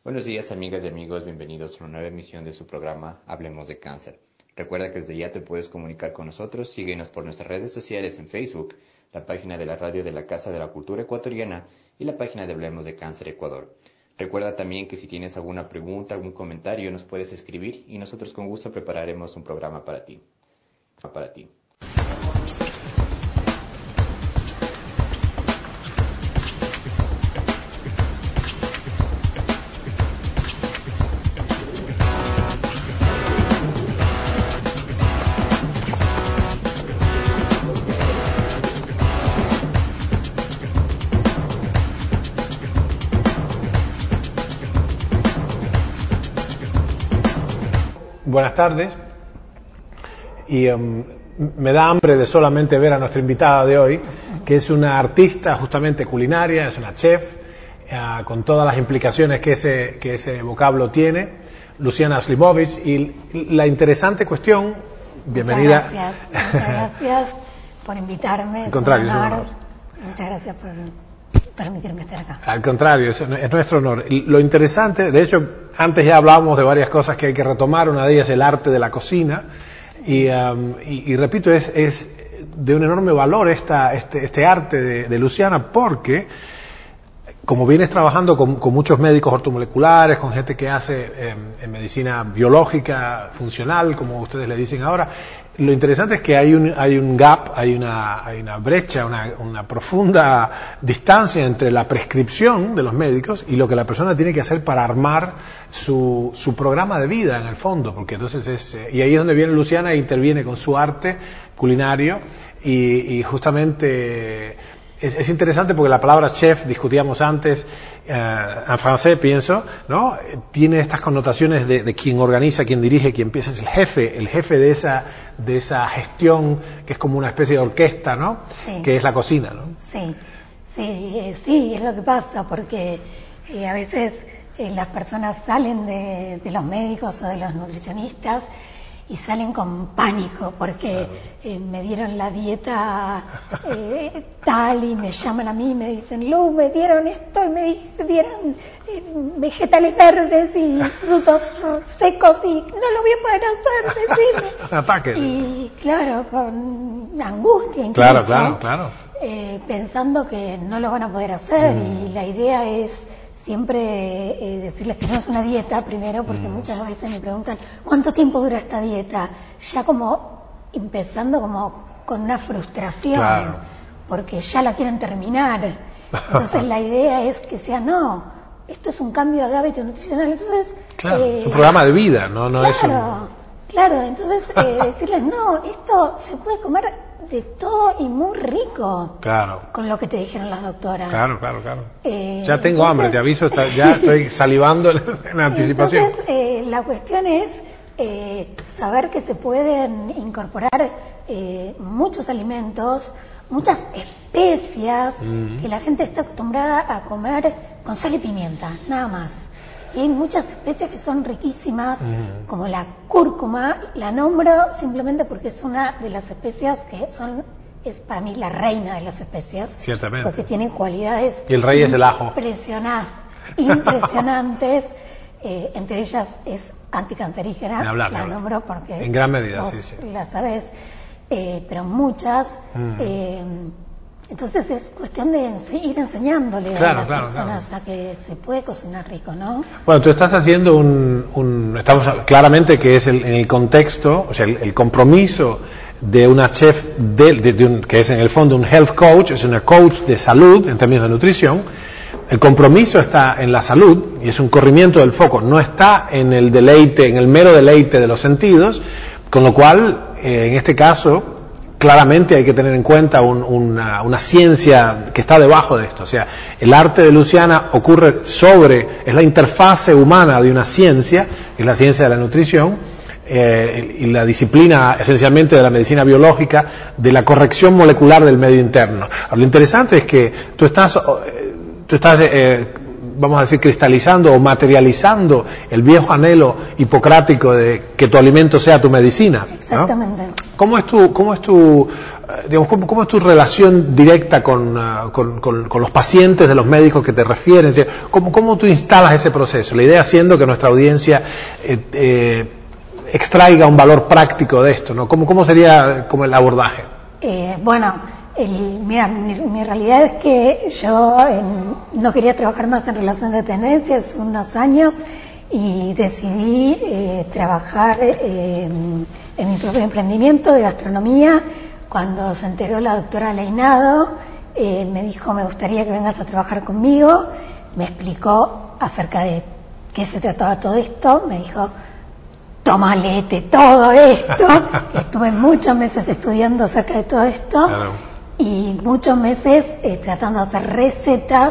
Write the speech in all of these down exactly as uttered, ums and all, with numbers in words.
Buenos días, amigas y amigos, bienvenidos a una nueva emisión de su programa Hablemos de Cáncer. Recuerda que desde ya te puedes comunicar con nosotros, síguenos por nuestras redes sociales en Facebook, la página de la radio de la Casa de la Cultura Ecuatoriana y la página de Hablemos de Cáncer Ecuador. Recuerda también que si tienes alguna pregunta, algún comentario, nos puedes escribir y nosotros con gusto prepararemos un programa para ti. Para ti. Buenas tardes, y um, me da hambre de solamente ver a nuestra invitada de hoy, que es una artista justamente culinaria, es una chef, uh, con todas las implicaciones que ese, que ese vocablo tiene, Luciana Slimovich. Y la interesante cuestión, bienvenida. Muchas gracias, muchas gracias por invitarme. Al contrario, es un honor. es un honor. Muchas gracias por permitirme estar acá. Al contrario, es, es nuestro honor. Lo interesante, de hecho, antes ya hablábamos de varias cosas que hay que retomar, una de ellas es el arte de la cocina, sí. y, um, y, y repito, es, es de un enorme valor esta, este, este arte de, de Luciana, porque como vienes trabajando con, con muchos médicos ortomoleculares, con gente que hace eh, en medicina biológica, funcional, como ustedes le dicen ahora, lo interesante es que hay un, hay un gap, hay una, hay una brecha, una, una profunda distancia entre la prescripción de los médicos y lo que la persona tiene que hacer para armar su, su programa de vida, en el fondo, porque entonces es, y ahí es donde viene Luciana e interviene con su arte culinario y, y justamente es, es interesante porque la palabra chef, discutíamos antes, Uh, en francés pienso, ¿no? Tiene estas connotaciones de, de quien organiza, quien dirige, quien empieza, es el jefe, el jefe de esa, de esa gestión que es como una especie de orquesta, ¿no? Sí. Que es la cocina, ¿no? Sí, sí, eh, sí, es lo que pasa, porque eh, a veces eh, las personas salen de, de los médicos o de los nutricionistas y salen con pánico porque eh, me dieron la dieta eh, tal y me llaman a mí y me dicen, Lu, me dieron esto y me dieron eh, vegetales verdes y frutos secos y no lo voy a poder hacer, decime. Ataque. Y claro, con angustia incluso, claro, claro, claro. Eh, pensando que no lo van a poder hacer mm. y la idea es siempre eh, decirles que no es una dieta primero, porque mm. muchas veces me preguntan ¿cuánto tiempo dura esta dieta? Ya como empezando como con una frustración, claro. porque ya la quieren terminar. Entonces la idea es que sea no, esto es un cambio de hábito nutricional. Entonces claro, eh, es un programa de vida, no, no claro, es un... Claro, entonces eh, decirles no, esto se puede comer de todo y muy rico. Claro. Con lo que te dijeron las doctoras. Claro, claro, claro. Eh, ya tengo entonces, hambre, te aviso, está, ya estoy salivando en, en anticipación. Entonces, eh, la cuestión es eh, saber que se pueden incorporar eh, muchos alimentos, muchas especias mm. que la gente está acostumbrada a comer con sal y pimienta, nada más. Y hay muchas especies que son riquísimas, mm. como la cúrcuma, la nombro simplemente porque es una de las especias que son, es para mí la reina de las especias. Ciertamente. Porque tiene cualidades y el rey es el ajo. Impresionantes, impresionantes. eh, entre ellas es anticancerígena, hablar, la hablar. nombro porque en gran medida, vos sí, sí. la sabés, eh, pero muchas. Mm. Eh, Entonces es cuestión de ense- ir enseñándole claro, a las claro, personas claro. a que se puede cocinar rico, ¿no? Bueno, tú estás haciendo un, un estamos claramente que es el, en el contexto, o sea, el, el compromiso de una chef de, de, de un, que es en el fondo un health coach, es una coach de salud en términos de nutrición. El compromiso está en la salud y es un corrimiento del foco, no está en el deleite, en el mero deleite de los sentidos, con lo cual, eh, en este caso, claramente hay que tener en cuenta un, una, una ciencia que está debajo de esto. O sea, el arte de Luciana ocurre sobre, es la interfase humana de una ciencia, que es la ciencia de la nutrición, eh, y la disciplina esencialmente de la medicina biológica, de la corrección molecular del medio interno. Lo interesante es que tú estás, tú estás eh, vamos a decir, cristalizando o materializando el viejo anhelo hipocrático de que tu alimento sea tu medicina, ¿no? Exactamente. ¿Cómo es tu, cómo es tu, digamos, ¿cómo, cómo es tu relación directa con, uh, con, con, con los pacientes de los médicos que te refieren? ¿Cómo, cómo tú instalas ese proceso? La idea siendo que nuestra audiencia eh, eh, extraiga un valor práctico de esto, ¿no? ¿Cómo, cómo sería como el abordaje? Eh, bueno, el, mira, mi, mi realidad es que yo eh, no quería trabajar más en relación de dependencia hace unos años y decidí eh, trabajar eh, en mi propio emprendimiento de gastronomía. Cuando se enteró la doctora Leinado, eh, me dijo, me gustaría que vengas a trabajar conmigo. Me explicó acerca de qué se trataba todo esto. Me dijo, toma, léete todo esto. Estuve muchos meses estudiando acerca de todo esto. Claro. Y muchos meses eh, tratando de hacer recetas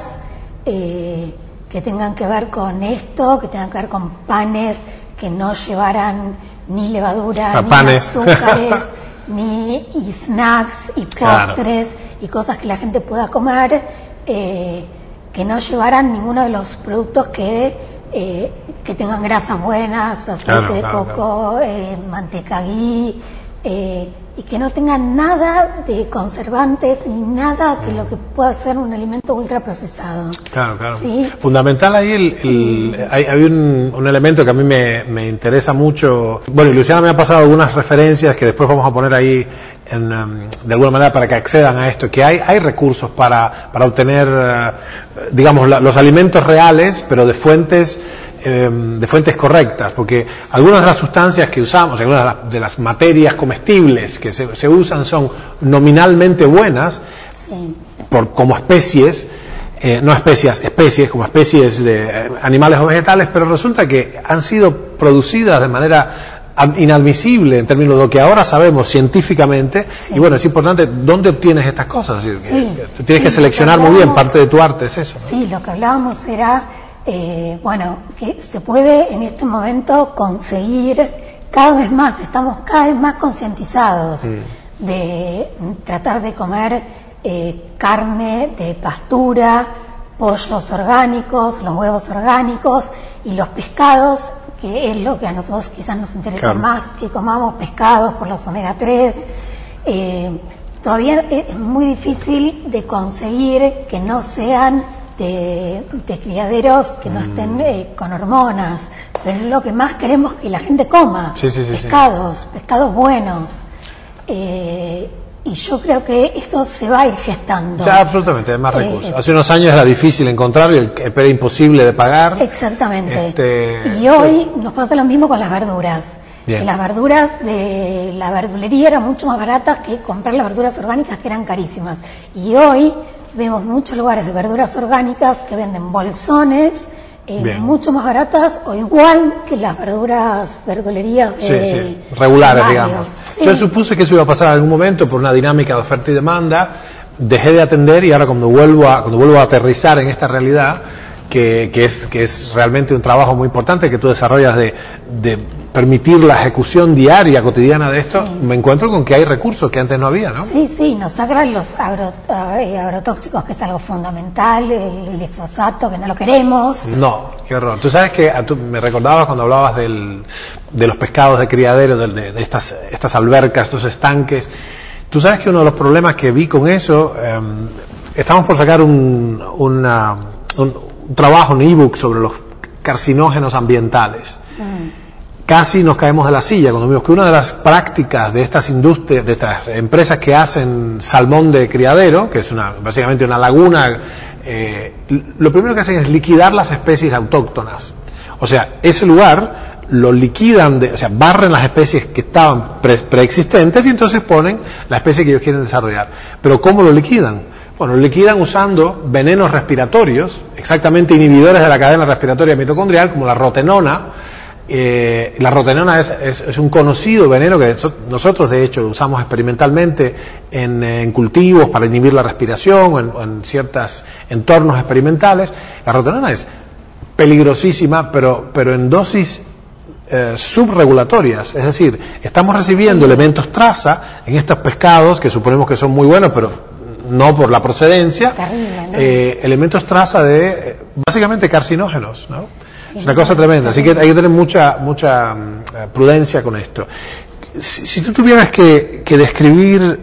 eh, que tengan que ver con esto, que tengan que ver con panes que no llevaran ni levadura, ni panes. azúcares, ni y snacks y postres, claro, y cosas que la gente pueda comer, eh, que no llevaran ninguno de los productos que eh, que tengan grasas buenas, aceite claro, de claro, coco, claro. Eh, manteca ghee, eh, y que no tengan nada de conservantes ni nada que lo que pueda ser un alimento ultraprocesado. Claro, claro. ¿Sí? Fundamental ahí, el, el, hay, hay un, un elemento que a mí me, me interesa mucho. Bueno, y Luciana me ha pasado algunas referencias que después vamos a poner ahí en, um, de alguna manera para que accedan a esto, que hay, hay recursos para, para obtener, uh, digamos, la, los alimentos reales, pero de fuentes de fuentes correctas, porque algunas de las sustancias que usamos, algunas de las materias comestibles que se, se usan son nominalmente buenas, sí, por, como especies, eh, no especias, especies, como especies de eh, animales o vegetales, pero resulta que han sido producidas de manera inadmisible en términos de lo que ahora sabemos científicamente, sí, y bueno, es importante dónde obtienes estas cosas, es decir, sí, que, tienes sí, que seleccionar que muy bien, parte de tu arte es eso, ¿no? Sí, lo que hablábamos era Eh, bueno, que se puede en este momento conseguir cada vez más, estamos cada vez más concientizados mm. de tratar de comer eh, carne de pastura, pollos orgánicos, los huevos orgánicos y los pescados, que es lo que a nosotros quizás nos interesa claro. más, que comamos pescados por los omega tres. Eh, todavía es muy difícil de conseguir que no sean De, de criaderos que no estén eh, con hormonas, pero es lo que más queremos que la gente coma, sí, sí, sí, pescados, sí. pescados buenos, eh, y yo creo que esto se va a ir gestando. Ya, absolutamente, hay más recursos. Eh, Hace unos años era difícil encontrarlo, era imposible de pagar. Exactamente. Este, y hoy sí. nos pasa lo mismo con las verduras. Bien. Que las verduras de la verdulería eran mucho más baratas que comprar las verduras orgánicas, que eran carísimas. Y hoy vemos muchos lugares de verduras orgánicas que venden bolsones eh, mucho más baratas o igual que las verduras verdulerías de, sí, sí. regulares, digamos. Sí. Yo supuse que eso iba a pasar en algún momento por una dinámica de oferta y demanda. Dejé de atender y ahora cuando vuelvo a, cuando vuelvo a aterrizar en esta realidad, que, que, es, que es realmente un trabajo muy importante que tú desarrollas de, de permitir la ejecución diaria, cotidiana de esto, sí. me encuentro con que hay recursos que antes no había, ¿no? Sí, sí, nos sacan los agro, eh, agrotóxicos, que es algo fundamental, el, el glifosato, que no lo queremos. No, qué horror. Tú sabes que tú me recordabas cuando hablabas del, de los pescados de criadero, de, de, de estas, estas albercas, estos estanques. Tú sabes que uno de los problemas que vi con eso, eh, estamos por sacar un, una, un un trabajo, un ebook sobre los carcinógenos ambientales. Mm. Casi nos caemos de la silla cuando vimos que una de las prácticas de estas industrias, de estas empresas que hacen salmón de criadero, que es una básicamente una laguna, eh, lo primero que hacen es liquidar las especies autóctonas. O sea, ese lugar lo liquidan, de, o sea, barren las especies que estaban pre, preexistentes y entonces ponen la especie que ellos quieren desarrollar. Pero ¿cómo lo liquidan? Bueno, lo liquidan usando venenos respiratorios, exactamente inhibidores de la cadena respiratoria mitocondrial, como la rotenona. Eh, la rotenona es, es, es un conocido veneno que nosotros, de hecho, usamos experimentalmente en, en cultivos para inhibir la respiración o en, o en ciertos entornos experimentales. La rotenona es peligrosísima, pero, pero en dosis eh, subregulatorias. Es decir, estamos recibiendo elementos traza en estos pescados, que suponemos que son muy buenos, pero no por la procedencia, terrible, ¿no? eh, elementos traza de eh, básicamente carcinógenos, ¿no? Sí, es una cosa tremenda, así que hay que tener mucha mucha uh, prudencia con esto. Si, si tú tuvieras que, que describir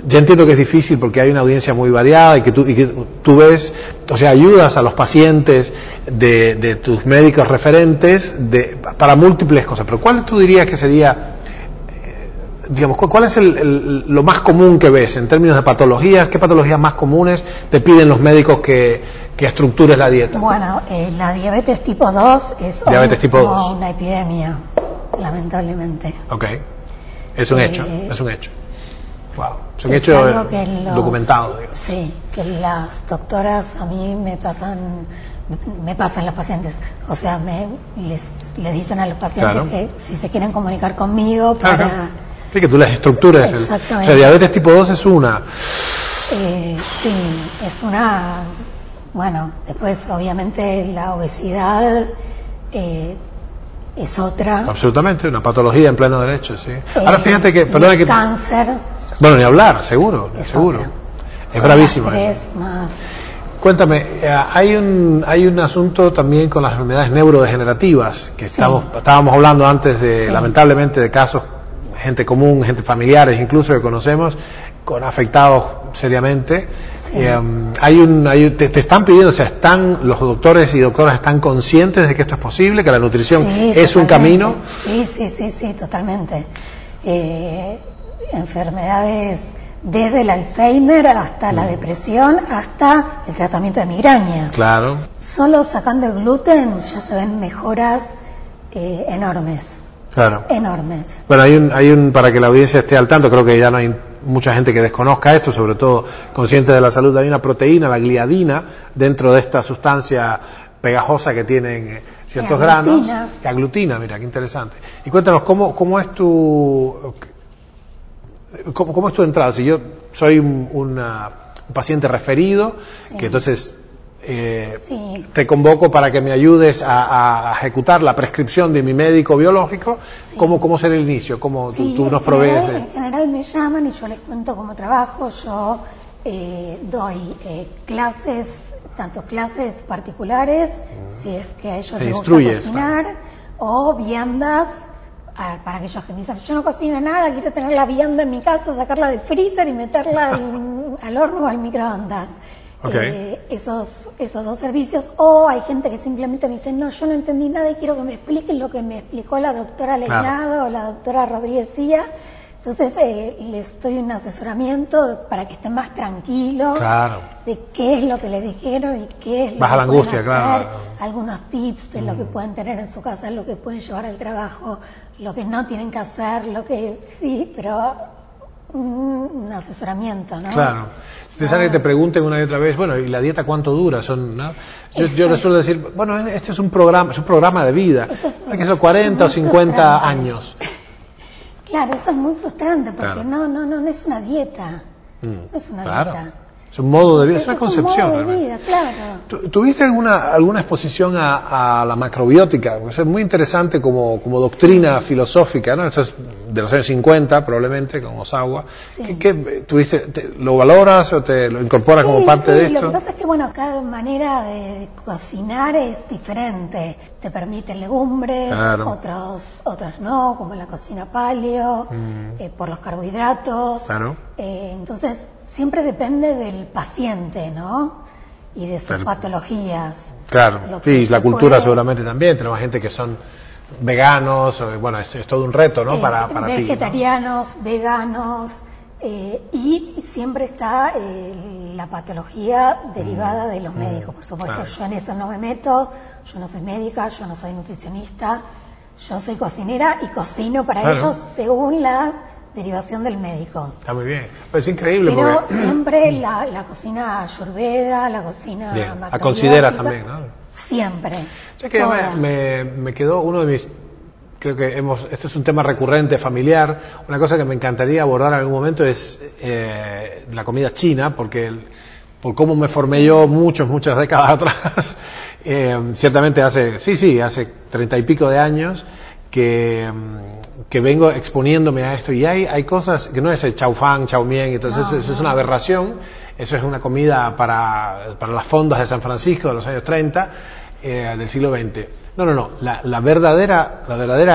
ya entiendo que es difícil porque hay una audiencia muy variada y que tú, y que tú ves, o sea, ayudas a los pacientes de, de tus médicos referentes de, para múltiples cosas, pero ¿cuál tú dirías que sería, eh, digamos, cuál es el, el, lo más común que ves en términos de patologías? ¿Qué patologías más comunes te piden los médicos que, que estructures la dieta? Bueno, eh, la diabetes tipo dos es diabetes un, tipo como dos. una epidemia, lamentablemente. Ok, es un Eh, hecho, es un hecho. Wow, es un Es hecho algo que los- documentado, digamos. Sí, que las doctoras a mí me pasan, me pasan los pacientes. O sea, me, les, les dicen a los pacientes Claro. que si se quieren comunicar conmigo Claro. para... Sí, que tú las estructuras. el- Exactamente. o sea, diabetes tipo dos es una. Eh, sí, es una... Bueno, después obviamente la obesidad eh, es otra. Absolutamente, una patología en pleno derecho, sí. Eh, Ahora fíjate que, y perdona el que... cáncer Bueno, ni hablar, seguro, es seguro. otra. Es Son bravísimo. las eso. tres más... Cuéntame, eh, hay un hay un asunto también con las enfermedades neurodegenerativas, que Sí. estamos, estábamos hablando antes de, Sí. lamentablemente, de casos, gente común, gente familiares incluso que conocemos, con afectados seriamente. Sí. Eh, hay un, hay, te, te están pidiendo, o sea, están los doctores y doctoras están conscientes de que esto es posible, que la nutrición Sí, es un totalmente. camino. Sí, sí, sí, sí, totalmente. Eh, enfermedades desde el Alzheimer hasta la depresión, hasta el tratamiento de migrañas. Claro. Solo sacando el gluten ya se ven mejoras eh, enormes, Claro. enormes. Bueno, hay un, hay un, para que la audiencia esté al tanto, creo que ya no hay mucha gente que desconozca esto, sobre todo consciente de la salud, hay una proteína, la gliadina, dentro de esta sustancia pegajosa que tienen eh, ciertos Que aglutina. granos, que aglutina, mira, qué interesante. Y cuéntanos, ¿cómo, cómo es tu, cómo, cómo es tu entrada? Si yo soy un, una, un paciente referido, Sí. que entonces eh, Sí. te convoco para que me ayudes a, a ejecutar la prescripción de mi médico biológico, Sí. ¿cómo, cómo será el inicio? ¿Cómo tú, Sí, tú nos en provees general, de...? en general me llaman y yo les cuento cómo trabajo. Yo eh, doy eh, clases, tanto clases particulares, si es que a ellos Te les instruyes, gusta cocinar, o viandas a- para aquellos que me dicen, yo no cocino nada, quiero tener la vianda en mi casa, sacarla del freezer y meterla al, al horno o al microondas. Ok. Eh, esos, esos dos servicios, o hay gente que simplemente me dice, no, yo no entendí nada y quiero que me expliquen lo que me explicó la doctora Leinado o la doctora Rodríguez Cía. Entonces eh, les doy un asesoramiento para que estén más tranquilos Claro. de qué es lo que les dijeron y qué es lo Baja que la pueden angustia, hacer, claro. algunos tips de lo que pueden tener en su casa, lo que pueden llevar al trabajo, lo que no tienen que hacer, lo que sí, pero un, un asesoramiento, ¿no? Claro. Si te No. sale y te pregunten una y otra vez, bueno, ¿y la dieta cuánto dura? Son, ¿no? Yo, Eso yo les es. suelo decir, bueno, este es un programa, es un programa de vida. Eso es- Hay que ser cuarenta o muy cincuenta frustrante. años. Claro, eso es muy frustrante porque Claro. no, no, no, no es una dieta, Mm, no es una claro. dieta. Es un modo de vida, es una un concepción. modo de realmente. vida, claro. ¿Tu- ¿Tuviste alguna, alguna exposición a, a la macrobiótica? Porque es muy interesante como, como doctrina filosófica, ¿no? Esto es de los años cincuenta, probablemente, con Osawa. Sí. ¿Qué, qué tuviste, te- ¿Lo valoras o te lo incorporas Sí, como parte sí, de lo esto? que pasa es que, bueno, cada manera de cocinar es diferente. Te permiten legumbres, Claro. otros, otras no, como la cocina paleo, eh, por los carbohidratos. Mm. Claro. Eh, entonces, siempre depende del paciente, ¿no? Y de sus Claro. patologías. Claro, Lo que sí, se la cultura puede- seguramente también. Tenemos gente que son veganos, o- bueno, es, es todo un reto, ¿no? Eh, para para ti, ¿no? vegetarianos, veganos, eh, y siempre está eh, la patología derivada de los médicos, por supuesto. Claro. Yo en eso no me meto, yo no soy médica, yo no soy nutricionista, yo soy cocinera y cocino para Claro. ellos según la derivación del médico. Está muy bien. Pues es increíble Pero porque... siempre la, la cocina ayurveda, la cocina Bien, la macrobiótica, consideras también, ¿no? Siempre. O sea que toda. me, me, me quedó uno de mis, creo que hemos, esto es un tema recurrente, familiar, una cosa que me encantaría abordar en algún momento es eh, la comida china, porque el- por cómo me formé yo muchos, muchas décadas atrás, eh, ciertamente hace, sí, sí, hace treinta y pico de años, que, mm, que vengo exponiéndome a esto, y hay, hay cosas, que no es el chow fan, chow mien, entonces No, eso es no. una aberración, eso es una comida para, para las fondas de San Francisco de los años treinta, eh, del siglo veinte. No, no, no. La, la verdadera, la verdadera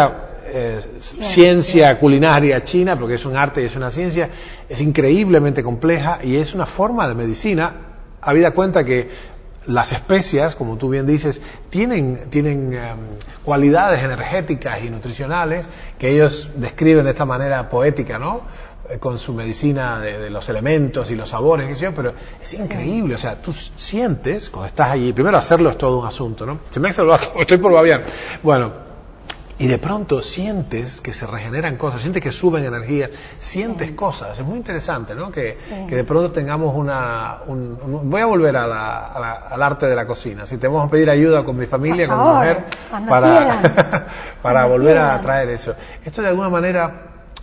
eh, ciencia culinaria china, porque es un arte y es una ciencia, es increíblemente compleja y es una forma de medicina, habida cuenta que las especias, como tú bien dices, tienen, tienen um, cualidades energéticas y nutricionales que ellos describen de esta manera poética, ¿no? Eh, con su medicina de, de los elementos y los sabores, qué sé yo, pero es increíble, o sea, tú sientes cuando estás allí, primero hacerlo es todo un asunto, ¿no? Se me ha salvado, estoy por babiar. Bueno, y de pronto sientes que se regeneran cosas, sientes que suben energías, sientes sí. cosas. Es muy interesante, ¿no? Que, sí. que de pronto tengamos una... Un, un, voy a volver a la, a la, al arte de la cocina. Si te vamos a pedir ayuda con mi familia, con mi mujer, para, para volver quieran. a traer eso. Esto de alguna manera...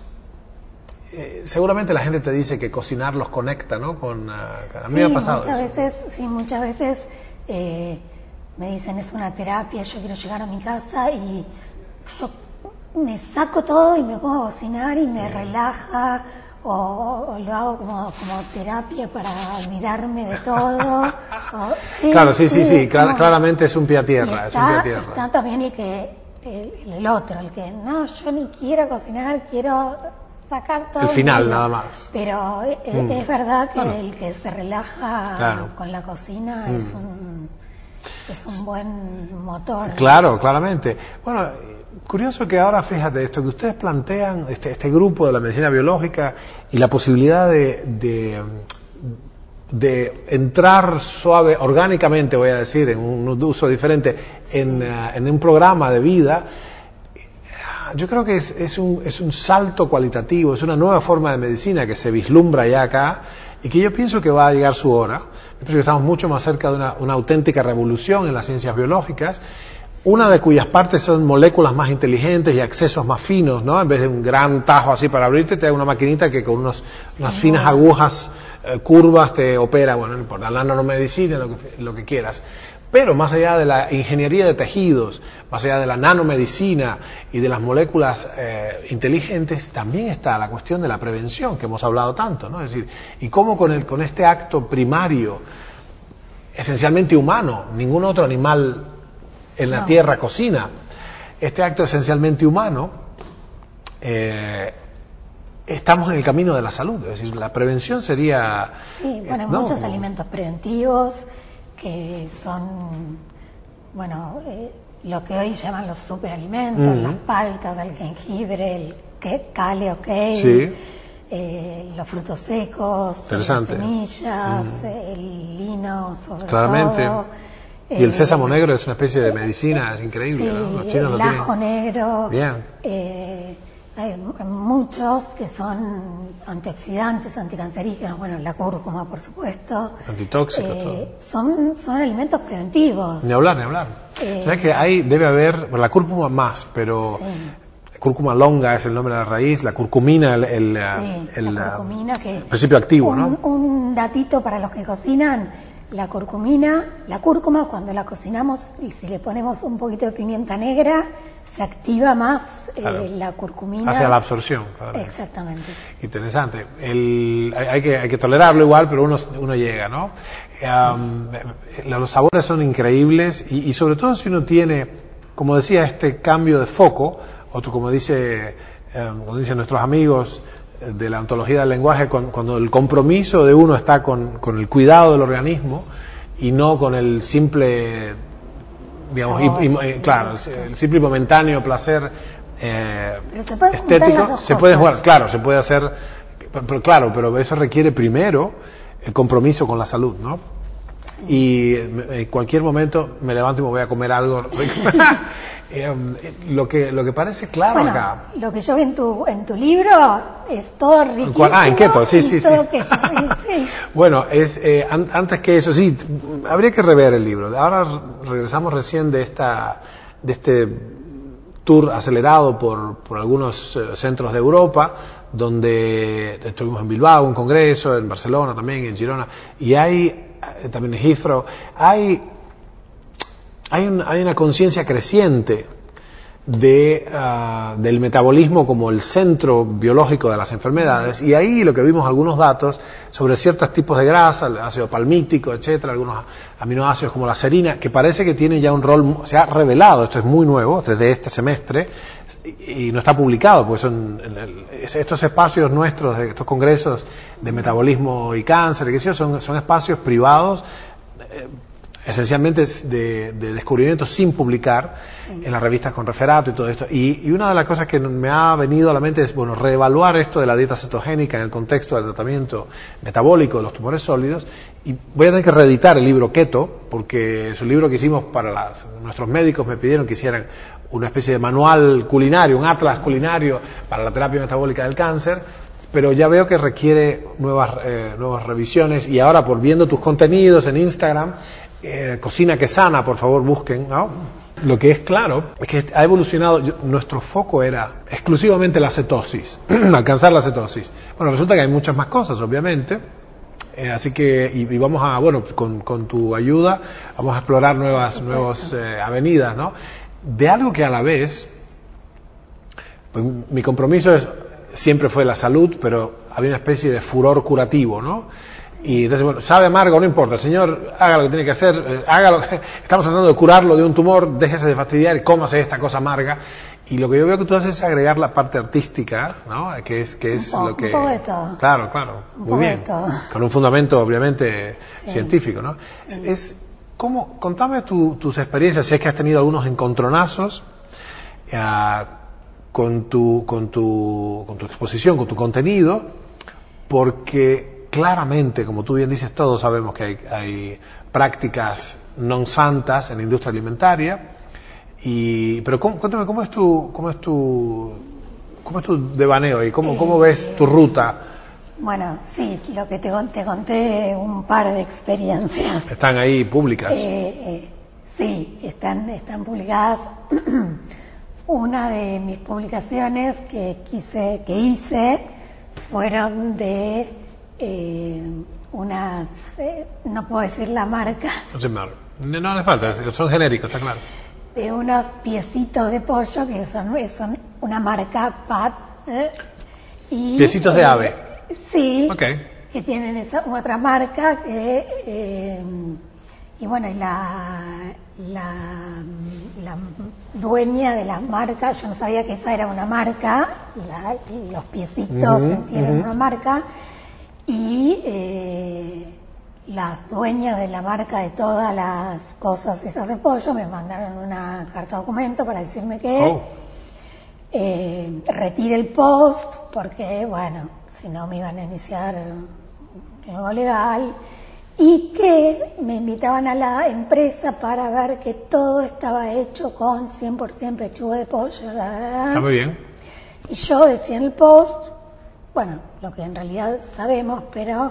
Eh, seguramente la gente te dice que cocinar los conecta, ¿no? Con, uh, a mí sí, me ha pasado muchas eso. veces, sí, muchas veces eh, me dicen es una terapia, yo quiero llegar a mi casa y... yo me saco todo y me pongo a cocinar y me relaja o, o lo hago como, como terapia para olvidarme de todo. O, sí, claro, sí, sí, sí, como, claramente es un pie a tierra. Está, es un pie a tierra. Está también el que el, el otro, el que no, yo ni quiero cocinar, quiero sacar todo. El final, nada más. Pero es, mm. es verdad que bueno. el que se relaja claro. con la cocina mm. es un es un buen motor. Claro, claramente. Bueno, curioso que ahora, fíjate, esto que ustedes plantean, este, este grupo de la medicina biológica y la posibilidad de, de, de entrar suave, orgánicamente, voy a decir, en un uso diferente, sí. en, uh, en un programa de vida, yo creo que es, es, un, es un salto cualitativo, es una nueva forma de medicina que se vislumbra ya acá y que yo pienso que va a llegar su hora. Yo pienso que estamos mucho más cerca de una, una auténtica revolución en las ciencias biológicas, una de cuyas partes son moléculas más inteligentes y accesos más finos, ¿no? En vez de un gran tajo así para abrirte, te da una maquinita que con unos, sí, unas finas bueno. agujas eh, curvas te opera, bueno, no importa, la nanomedicina, lo que, lo que quieras. Pero más allá de la ingeniería de tejidos, más allá de la nanomedicina y de las moléculas eh, inteligentes, también está la cuestión de la prevención, que hemos hablado tanto, ¿no? Es decir, y cómo con, el, con este acto primario, esencialmente humano, ningún otro animal en la no. tierra cocina, este acto esencialmente humano, eh, estamos en el camino de la salud, es decir, la prevención sería... Sí, bueno, eh, no, muchos como... alimentos preventivos que son, bueno, eh, lo que hoy llaman los superalimentos, mm-hmm. las paltas, el jengibre, el kale o kale, sí. eh, los frutos secos, las semillas, mm. el lino sobre Claramente. todo. Y el sésamo negro es una especie de medicina, es increíble, sí, ¿no? Los chinos lo el ajo tienen. negro. Bien. Eh, hay muchos que son antioxidantes, anticancerígenos, bueno, la cúrcuma, por supuesto. Antitóxicos, eh, todo. Son, son alimentos preventivos. Ni hablar, ni hablar. Eh, o sea que hay, debe haber, bueno, la cúrcuma más, pero... Sí. Cúrcuma longa es el nombre de la raíz, la curcumina, el, el, sí, el, la curcumina que principio activo, un, ¿no? Un datito para los que cocinan. La curcumina, la cúrcuma, cuando la cocinamos y si le ponemos un poquito de pimienta negra, se activa más eh, claro. la curcumina. Hacia la absorción. Claro. Exactamente. Interesante. El, hay, hay, que, hay que tolerarlo igual, pero uno, uno llega, ¿no? Sí. Um, los sabores son increíbles y, y sobre todo si uno tiene, como decía, este cambio de foco, o como dice, um, como dicen nuestros amigos de la ontología del lenguaje, cuando el compromiso de uno está con, con el cuidado del organismo y no con el simple, digamos, y, y, claro, el simple y momentáneo placer eh, se estético, se puede jugar, claro, se puede hacer, pero, claro, pero eso requiere primero el compromiso con la salud, ¿no? Sí. Y en cualquier momento me levanto y me voy a comer algo. Eh, lo que lo que parece claro bueno, acá. Lo que yo vi en tu en tu libro es todo riquísimo. Ah, en keto, sí, sí, sí. Keto, sí. Bueno, es eh, an, antes que eso, sí, habría que rever el libro. Ahora regresamos recién de esta de este tour acelerado por por algunos eh, centros de Europa, donde estuvimos en Bilbao, un congreso, en Barcelona también, en Girona, y hay eh, también en Heathrow, hay Hay, un, hay una conciencia creciente de, uh, del metabolismo como el centro biológico de las enfermedades, y ahí lo que vimos algunos datos sobre ciertos tipos de grasa, el ácido palmítico, etcétera, algunos aminoácidos como la serina, que parece que tienen ya un rol, se ha revelado, esto es muy nuevo, desde este semestre, y, y no está publicado, pues son el, el, estos espacios nuestros, de estos congresos de metabolismo y cáncer, que son, son espacios privados, eh, esencialmente de, de descubrimientos sin publicar, sí, en las revistas con referato y todo esto. Y, y una de las cosas que me ha venido a la mente es, bueno, reevaluar esto de la dieta cetogénica en el contexto del tratamiento metabólico de los tumores sólidos. Y voy a tener que reeditar el libro Keto, porque es un libro que hicimos para las, nuestros médicos me pidieron que hicieran una especie de manual culinario, un atlas culinario para la terapia metabólica del cáncer, pero ya veo que requiere nuevas, eh, nuevas revisiones. Y ahora, por viendo tus contenidos en Instagram, Eh, Cocina que Sana, por favor, busquen, ¿no? Lo que es claro es que ha evolucionado. Yo, nuestro foco era exclusivamente la cetosis, alcanzar la cetosis. Bueno, resulta que hay muchas más cosas, obviamente, eh, así que, y, y vamos a, bueno, con, con tu ayuda, vamos a explorar nuevas, nuevas eh, avenidas, ¿no? De algo que a la vez, pues, mi compromiso es, siempre fue la salud, pero había una especie de furor curativo, ¿no? Y entonces, bueno, sabe amargo, no importa, el señor haga lo que tiene que hacer, eh, haga lo que, estamos tratando de curarlo de un tumor, déjese de fastidiar y cómase esta cosa amarga. Y lo que yo veo que tú haces es agregar la parte artística, ¿no? Que es, que es un lo que... Un poco de todo. Claro, claro, un muy bien. Con un fundamento, obviamente, sí, científico, ¿no? Sí. Es, es, ¿cómo, contame tu, tus experiencias, si es que has tenido algunos encontronazos uh, con, tu, con, tu, con tu exposición, con tu contenido, porque... Claramente, como tú bien dices, todos sabemos que hay, hay prácticas non santas en la industria alimentaria. Y, pero ¿cómo, cuéntame, ¿cómo es tu, cómo es tu, cómo es tu devaneo y cómo, cómo ves tu ruta? Bueno, sí, lo que te, te conté, un par de experiencias. ¿Están ahí públicas? Eh, eh, sí, están, están publicadas. Una de mis publicaciones que quise, que hice, fueron de Eh, unas, eh, no puedo decir la marca. No sé, no, no hace falta, son genéricos, está claro. De unos piecitos de pollo que son, son una marca P A T. Eh, y, piecitos de eh, ave. Sí, okay. Que tienen esa otra marca que, eh, y bueno, y la, la, la dueña de la marca, yo no sabía que esa era una marca, la, los piecitos uh-huh, en sí eran uh-huh. una marca. Y eh, las dueñas de la marca de todas las cosas esas de pollo me mandaron una carta documento para decirme que oh. eh, retire el post porque, bueno, si no me iban a iniciar algo legal, y que me invitaban a la empresa para ver que todo estaba hecho con cien por ciento pechuga de pollo. Está muy bien. Y yo decía en el post, bueno, lo que en realidad sabemos, pero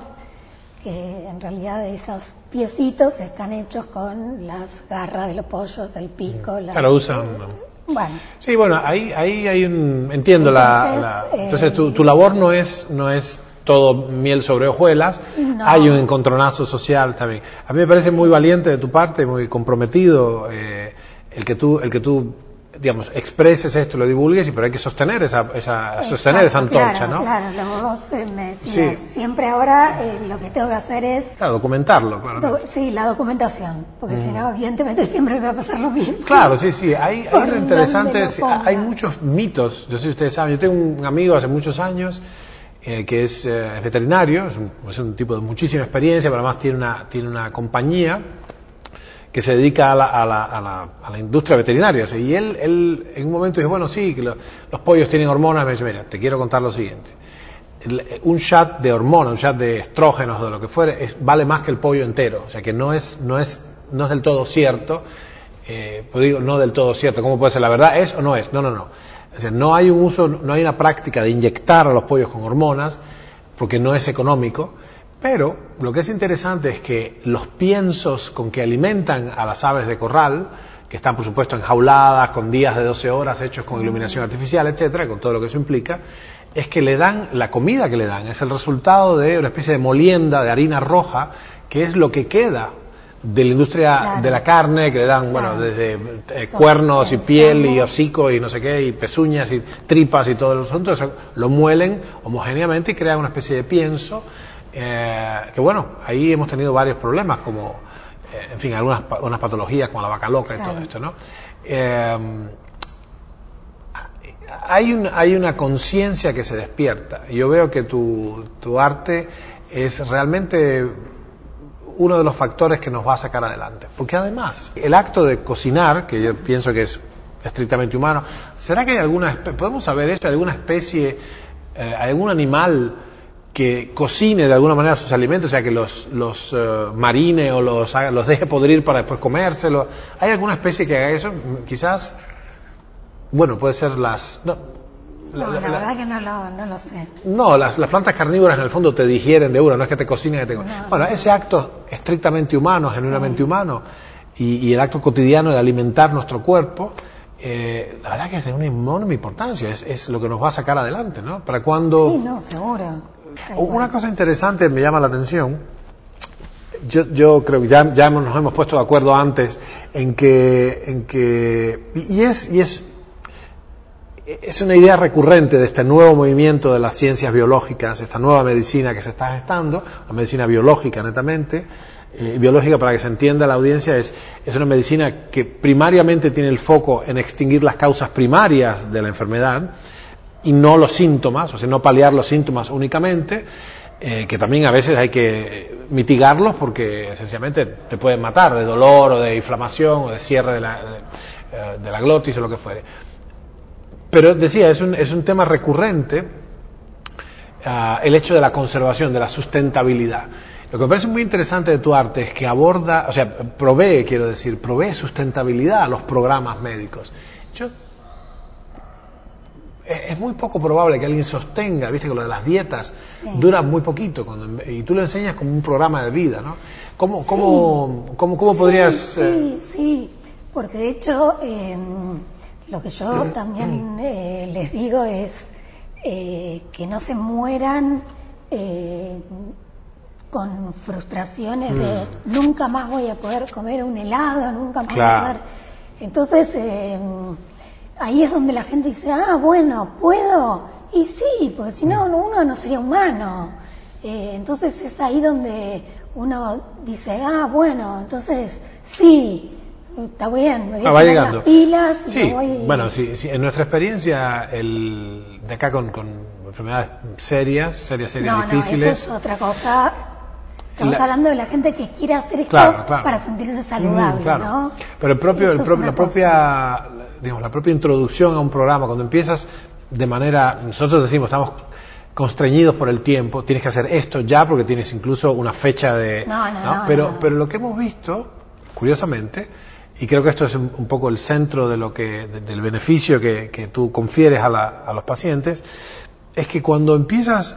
que en realidad esos piecitos están hechos con las garras de los pollos, el pico. Claro, la, usan. Eh, bueno. Sí, bueno, ahí, ahí hay un, entiendo entonces, la, la, entonces eh, tu, tu labor no es, no es todo miel sobre hojuelas, no. Hay un encontronazo social también. A mí me parece sí. muy valiente de tu parte, muy comprometido, eh, el que tú, el que tú digamos, expreses esto, lo divulgues, pero hay que sostener esa, esa, Exacto, sostener esa antorcha, claro, ¿no? Claro, lo vos eh, me decías, sí. siempre ahora eh, lo que tengo que hacer es... Claro, documentarlo, claro. Do, sí, la documentación, porque mm. si no, evidentemente siempre me va a pasar lo mismo. Claro, sí, sí, hay, hay lo interesante, hay muchos mitos, yo sé si ustedes saben, yo tengo un amigo hace muchos años, eh, que es eh, veterinario, es un, es un tipo de muchísima experiencia, pero además tiene una, tiene una compañía que se dedica a la, a la, a la, a la industria veterinaria. O sea, y él, él en un momento dijo, bueno, sí, que lo, los pollos tienen hormonas. Me dice, mira, te quiero contar lo siguiente. El, un shot de hormonas, un shot de estrógenos, de lo que fuere, es, vale más que el pollo entero. O sea, que no es, no es, no es del todo cierto. Eh, pues digo, no del todo cierto. ¿Cómo puede ser? ¿La verdad es o no es? No, no, no. O sea, no hay un uso, no hay una práctica de inyectar a los pollos con hormonas, porque no es económico. Pero lo que es interesante es que los piensos con que alimentan a las aves de corral, que están por supuesto enjauladas, con días de doce horas hechos con iluminación artificial, etcétera, con todo lo que eso implica, es que le dan, la comida que le dan es el resultado de una especie de molienda de harina roja, que es lo que queda de la industria claro. de la carne, que le dan, claro. bueno, desde eh, cuernos y piel y hocico y no sé qué, y pezuñas y tripas y todo el asunto, eso lo muelen homogéneamente y crean una especie de pienso. Eh, que bueno, ahí hemos tenido varios problemas, como, eh, en fin, algunas unas patologías como la vaca loca y claro. todo esto, ¿no? Eh, hay, un, hay una conciencia que se despierta. Yo veo que tu, tu arte es realmente uno de los factores que nos va a sacar adelante. Porque además, el acto de cocinar, que yo pienso que es estrictamente humano, ¿será que hay alguna, podemos saber esto, alguna especie, eh, algún animal que cocine de alguna manera sus alimentos, o sea, que los, los uh, marine o los, haga, los deje podrir para después comérselos? ¿Hay alguna especie que haga eso? Quizás, bueno, puede ser las... No, no la, la, la verdad que no lo, no lo sé. No, las, las plantas carnívoras en el fondo te digieren de una, no es que te cocinen. Que te... No, bueno, no, ese acto estrictamente humano, genuinamente sí. humano, y, y el acto cotidiano de alimentar nuestro cuerpo, eh, la verdad que es de una enorme importancia, es, es lo que nos va a sacar adelante, ¿no? Para cuando... Sí, no, seguro. Una cosa interesante me llama la atención. Yo, yo creo que ya, ya hemos, nos hemos puesto de acuerdo antes en que, en que y es, y es, es una idea recurrente de este nuevo movimiento de las ciencias biológicas, esta nueva medicina que se está gestando, la medicina biológica netamente, eh, biológica para que se entienda la audiencia, es, es una medicina que primariamente tiene el foco en extinguir las causas primarias de la enfermedad, y no los síntomas, o sea, no paliar los síntomas únicamente, eh, que también a veces hay que mitigarlos porque esencialmente te pueden matar de dolor o de inflamación o de cierre de la, de, de la glotis o lo que fuere. Pero decía, es un, es un tema recurrente uh, el hecho de la conservación, de la sustentabilidad. Lo que me parece muy interesante de tu arte es que aborda, o sea, provee, quiero decir, provee sustentabilidad a los programas médicos. Yo Es muy poco probable que alguien sostenga, viste que lo de las dietas sí. dura muy poquito cuando, y tú lo enseñas como un programa de vida, ¿no? ¿Cómo, sí. cómo, cómo, cómo podrías...? Sí, eh... sí, sí, porque de hecho eh, lo que yo también eh, les digo es eh, que no se mueran eh, con frustraciones mm. de nunca más voy a poder comer un helado, nunca más claro. voy a poder... Entonces... Eh, ahí es donde la gente dice, ah, bueno, ¿puedo? Y sí, porque si no, uno no sería humano. Eh, entonces es ahí donde uno dice, ah, bueno, entonces sí, está bien, me voy a ah, poner las pilas. Sí, y me voy... bueno, sí, sí, en nuestra experiencia, el, de acá con, con enfermedades serias, serias, serias, no, difíciles... No, eso es otra cosa. Estamos la... hablando de la gente que quiere hacer esto claro, claro. para sentirse saludable, mm, claro. ¿no? Pero el propio, el propio, la propia... digamos, la propia introducción a un programa, cuando empiezas de manera, nosotros decimos, estamos constreñidos por el tiempo, tienes que hacer esto ya porque tienes incluso una fecha de... No, no, ¿no? no pero, no. pero lo que hemos visto, curiosamente, y creo que esto es un, un poco el centro de lo que, de, del beneficio que, que tú confieres a, la, a los pacientes, es que cuando empiezas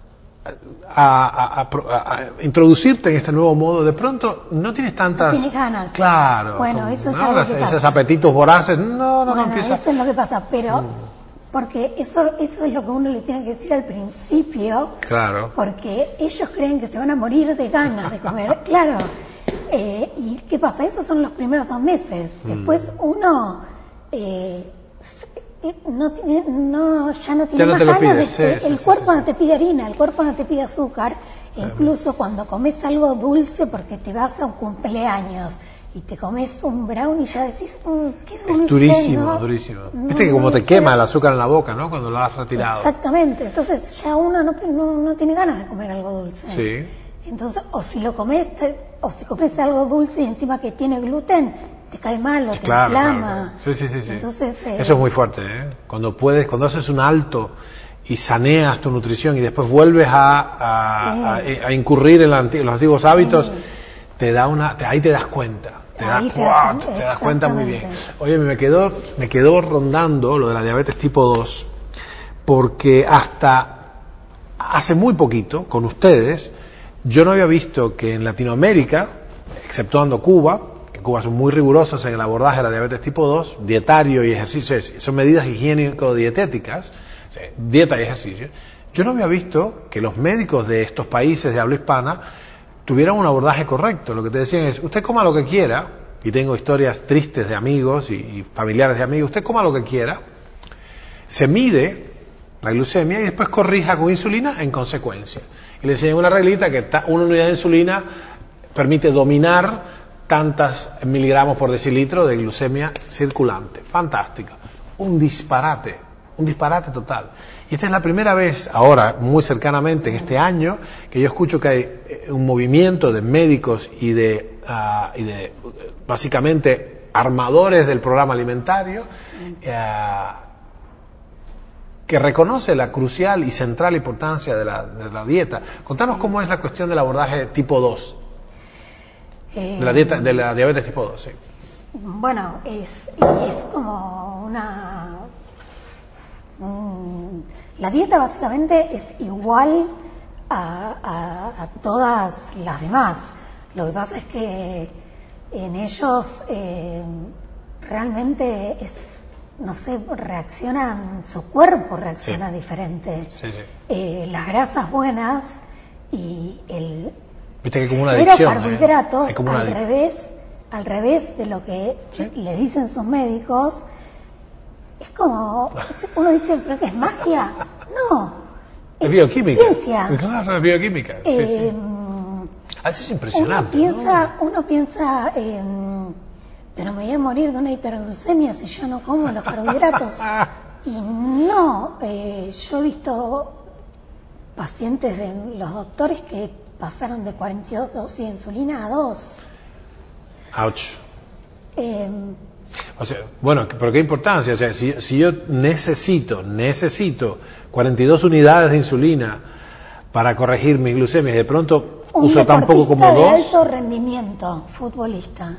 a, a, a, a introducirte en este nuevo modo, de pronto no tienes tantas... No tienes ganas. Claro. Bueno, como, eso es ¿no? algo Las, que esos pasa. apetitos voraces, no, no, bueno, no empieza... eso es lo que pasa, pero... Mm. Porque eso, eso es lo que uno le tiene que decir al principio. Claro. Porque ellos creen que se van a morir de ganas de comer. Claro. Eh, ¿Y qué pasa? Esos son los primeros dos meses. Mm. Después uno... Eh, No, tiene, no, ya no tiene ya no más te lo ganas pides, de, sí, el sí, cuerpo sí, no te pide harina, el cuerpo no te pide azúcar, sí. Incluso cuando comes algo dulce porque te vas a un cumpleaños y te comes un brownie ya decís, mmm, qué dulce, es durísimo, ¿no? durísimo. No, viste que como te quema el azúcar en la boca, ¿no? Cuando lo has retirado. Exactamente, entonces ya uno no, no, no tiene ganas de comer algo dulce. Sí. Entonces, o si lo comes, te, o si comes algo dulce y encima que tiene gluten, te cae mal o te claro, inflama. Claro, claro. Sí, sí, sí, sí. Entonces, eh, eso es muy fuerte, ¿eh? Cuando puedes, cuando haces un alto y saneas tu nutrición y después vuelves a, a, sí. a, a incurrir en, la, en los antiguos sí. hábitos, te da una, te, ahí te das cuenta. Te, da, te, wow, te, te das cuenta muy bien. Oye, me quedó, me quedó rondando lo de la diabetes tipo dos, porque hasta hace muy poquito, con ustedes, yo no había visto que en Latinoamérica, exceptuando Cuba, que Cuba son muy rigurosos en el abordaje de la diabetes tipo dos, dietario y ejercicio, son medidas higiénico-dietéticas, o sea, dieta y ejercicio, yo no había visto que los médicos de estos países de habla hispana tuvieran un abordaje correcto. Lo que te decían es, usted coma lo que quiera, y tengo historias tristes de amigos y, y familiares de amigos, usted coma lo que quiera, se mide la glucemia y después corrija con insulina en consecuencia. Y le enseñan una reglita que ta, una unidad de insulina permite dominar tantas miligramos por decilitro de glucemia circulante. Fantástico. Un disparate. un disparate total. Y esta es la primera vez, ahora, muy cercanamente, en este año, que yo escucho que hay un movimiento de médicos y de, uh, y de básicamente, armadores del programa alimentario, uh, que reconoce la crucial y central importancia de la, de la dieta. Contanos sí. cómo es la cuestión del abordaje tipo dos, eh, de la dieta, de la diabetes tipo dos. Sí. Bueno, es, es como una... Um, la dieta básicamente es igual a, a, a todas las demás. Lo que pasa es que en ellos eh, realmente es, no sé, reaccionan, su cuerpo reacciona sí. diferente. Sí, sí. Eh, las grasas buenas y el Viste que como una cero adicción, carbohidratos ¿eh? Como al adic- revés, al revés de lo que ¿Sí? le dicen sus médicos. Es como, uno dice, ¿pero qué es magia? No, es, es bioquímica. Ciencia. Claro, es bioquímica. Eh, sí, sí. Ah, eso es impresionante. Uno piensa, ¿no? uno piensa eh, pero me voy a morir de una hiperglucemia si yo no como los carbohidratos. Y no, eh, yo he visto pacientes de los doctores que pasaron de cuarenta y dos dosis de insulina a dos. Ouch. Eh, O sea, bueno, pero qué importancia, o sea, si, si yo necesito, necesito cuarenta y dos unidades de insulina para corregir mis glucemias y de pronto uso tan poco como de dos. alto rendimiento, futbolista.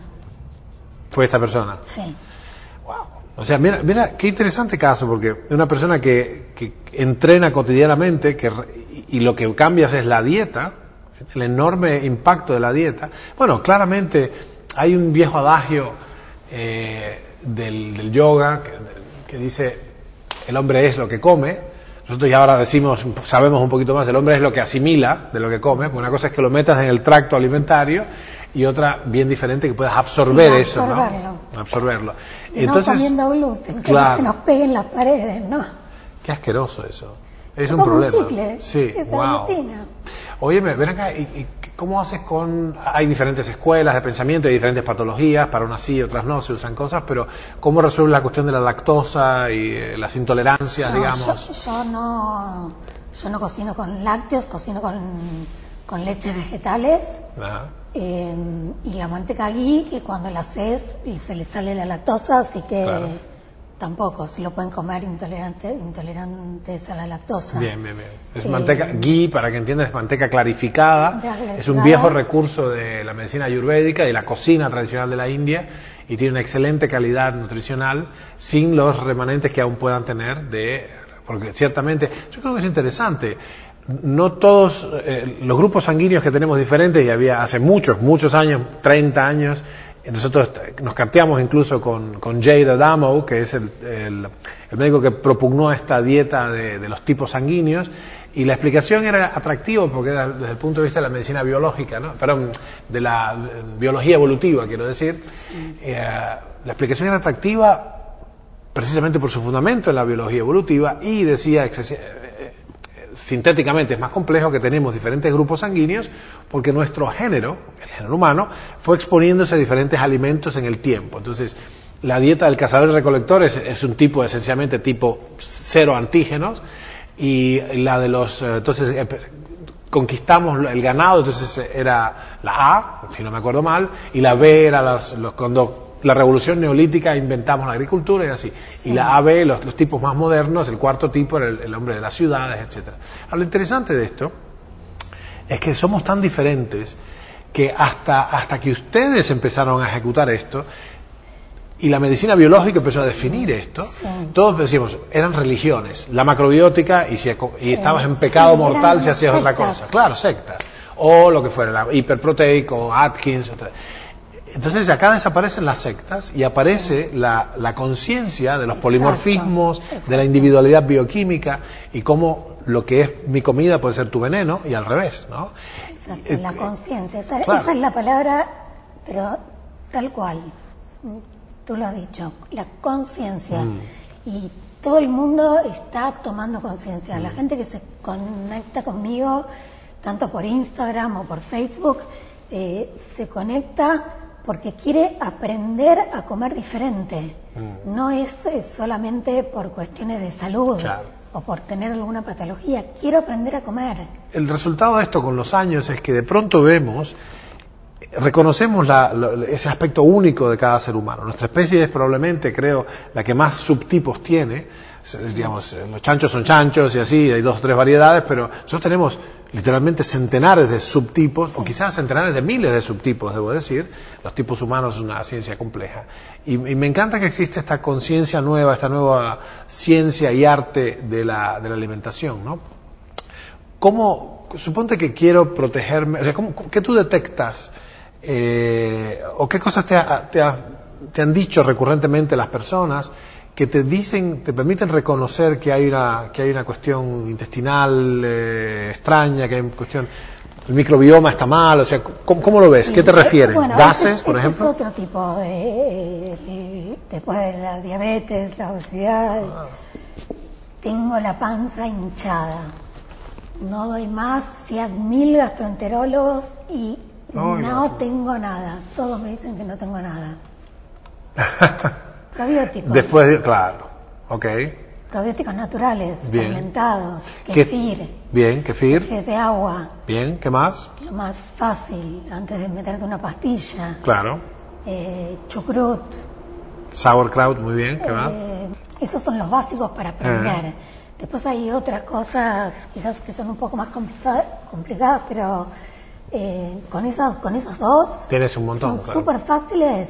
Fue esta persona. Sí. Wow. O sea, mira, mira qué interesante caso, porque una persona que, que entrena cotidianamente que, y, y lo que cambias es la dieta, el enorme impacto de la dieta. Bueno, claramente hay un viejo adagio eh, del, del yoga que, que dice el hombre es lo que come. Nosotros ya ahora decimos, sabemos un poquito más, el hombre es lo que asimila de lo que come, porque una cosa es que lo metas en el tracto alimentario y otra bien diferente que puedas absorber sí, eso, absorberlo. ¿no? Absorberlo. Y Entonces, no comiendo gluten, que claro, no se nos peguen las paredes, ¿no? Qué asqueroso eso. Es, es un como problema. Un chicle, sí, esa wow. rutina. Óyeme, ven acá, ¿y, y cómo haces con...? Hay diferentes escuelas de pensamiento, hay diferentes patologías, para unas sí, otras no, se usan cosas, pero ¿cómo resuelves la cuestión de la lactosa y eh, las intolerancias, no, digamos? Yo, yo no yo no cocino con lácteos, cocino con, con leches vegetales. Ajá. Eh, y la manteca ghee, que cuando la haces se le sale la lactosa, así que claro. tampoco, si lo pueden comer intolerante, intolerantes a la lactosa. Bien, bien, bien. Es eh, manteca ghee, para que entiendas, es manteca clarificada. manteca clarificada. Es un viejo recurso de la medicina ayurvédica y la cocina tradicional de la India y tiene una excelente calidad nutricional sin los remanentes que aún puedan tener de... Porque ciertamente, yo creo que es interesante. No todos eh, los grupos sanguíneos que tenemos diferentes, y había hace muchos, muchos años, treinta años, nosotros nos carteamos incluso con, con Jade Adamo, que es el, el, el médico que propugnó esta dieta de, de los tipos sanguíneos, y la explicación era atractiva porque era desde el punto de vista de la medicina biológica, ¿no? Perdón, de la biología evolutiva, quiero decir. Sí. Eh, la explicación era atractiva precisamente por su fundamento en la biología evolutiva y decía sintéticamente es más complejo que tenemos diferentes grupos sanguíneos porque nuestro género, el género humano, fue exponiéndose a diferentes alimentos en el tiempo. Entonces, la dieta del cazador y recolector es, es un tipo esencialmente tipo cero antígenos y la de los, entonces eh, conquistamos el ganado, entonces era la A, si no me acuerdo mal, y la B era los, los cuando la revolución neolítica inventamos la agricultura y así. Sí. Y la A B, los, los tipos más modernos, el cuarto tipo era el, el hombre de las ciudades, etcétera. Ahora, lo interesante de esto es que somos tan diferentes que hasta, hasta que ustedes empezaron a ejecutar esto y la medicina biológica empezó a definir esto, sí. Todos decíamos, eran religiones, la macrobiótica y, si, y estabas en pecado sí, mortal si hacías sectas. Otra cosa. Claro, sectas. O lo que fuera, la hiperproteico, o Atkins, otra. Entonces acá desaparecen las sectas y aparece sí. la, la conciencia de los exacto, polimorfismos, exacto. de la individualidad bioquímica y cómo lo que es mi comida puede ser tu veneno y al revés, ¿no? Exacto, la conciencia, esa, claro. esa es la palabra, pero tal cual, tú lo has dicho, la conciencia. Mm. Y todo el mundo está tomando conciencia. Mm. La gente que se conecta conmigo, tanto por Instagram o por Facebook, eh, se conecta porque quiere aprender a comer diferente. Mm. No es, es solamente por cuestiones de salud, claro, o por tener alguna patología. Quiero aprender a comer. El resultado de esto con los años es que de pronto vemos, reconocemos la, la, ese aspecto único de cada ser humano. Nuestra especie es probablemente, creo, la que más subtipos tiene. Digamos, los chanchos son chanchos y así, hay dos o tres variedades, pero nosotros tenemos literalmente centenares de subtipos, sí, o quizás centenares de miles de subtipos, debo decir. Los tipos humanos es una ciencia compleja. Y, y me encanta que existe esta conciencia nueva, esta nueva ciencia y arte de la, de la alimentación, ¿no? ¿Cómo, suponte que quiero protegerme, o sea, ¿cómo, qué tú detectas, eh, o qué cosas te, ha, te, ha, te han dicho recurrentemente las personas que te dicen, te permiten reconocer que hay una, que hay una cuestión intestinal eh, extraña, que hay una cuestión, el microbioma está mal, o sea, ¿cómo, cómo lo ves? Sí, ¿Qué te refieren? Bueno, ¿Gases, este, por este ejemplo? Es otro tipo de, de, después de la diabetes, la obesidad, ah. Tengo la panza hinchada, no doy más, fui a mil gastroenterólogos y oh, no no tengo nada, todos me dicen que no tengo nada. Probióticos. Después, de, claro, ok. Probióticos naturales, bien, fermentados, kefir. Bien, kefir. Kefir de agua. Bien, ¿qué más? Lo más fácil, antes de meterte una pastilla. Claro. Eh, chucrut. Sauerkraut, muy bien, ¿qué eh, más? Esos son los básicos para aprender. Eh. Después hay otras cosas, quizás que son un poco más complicadas, pero eh, con, esos, con esos dos... Tienes un montón, son súper claro. fáciles.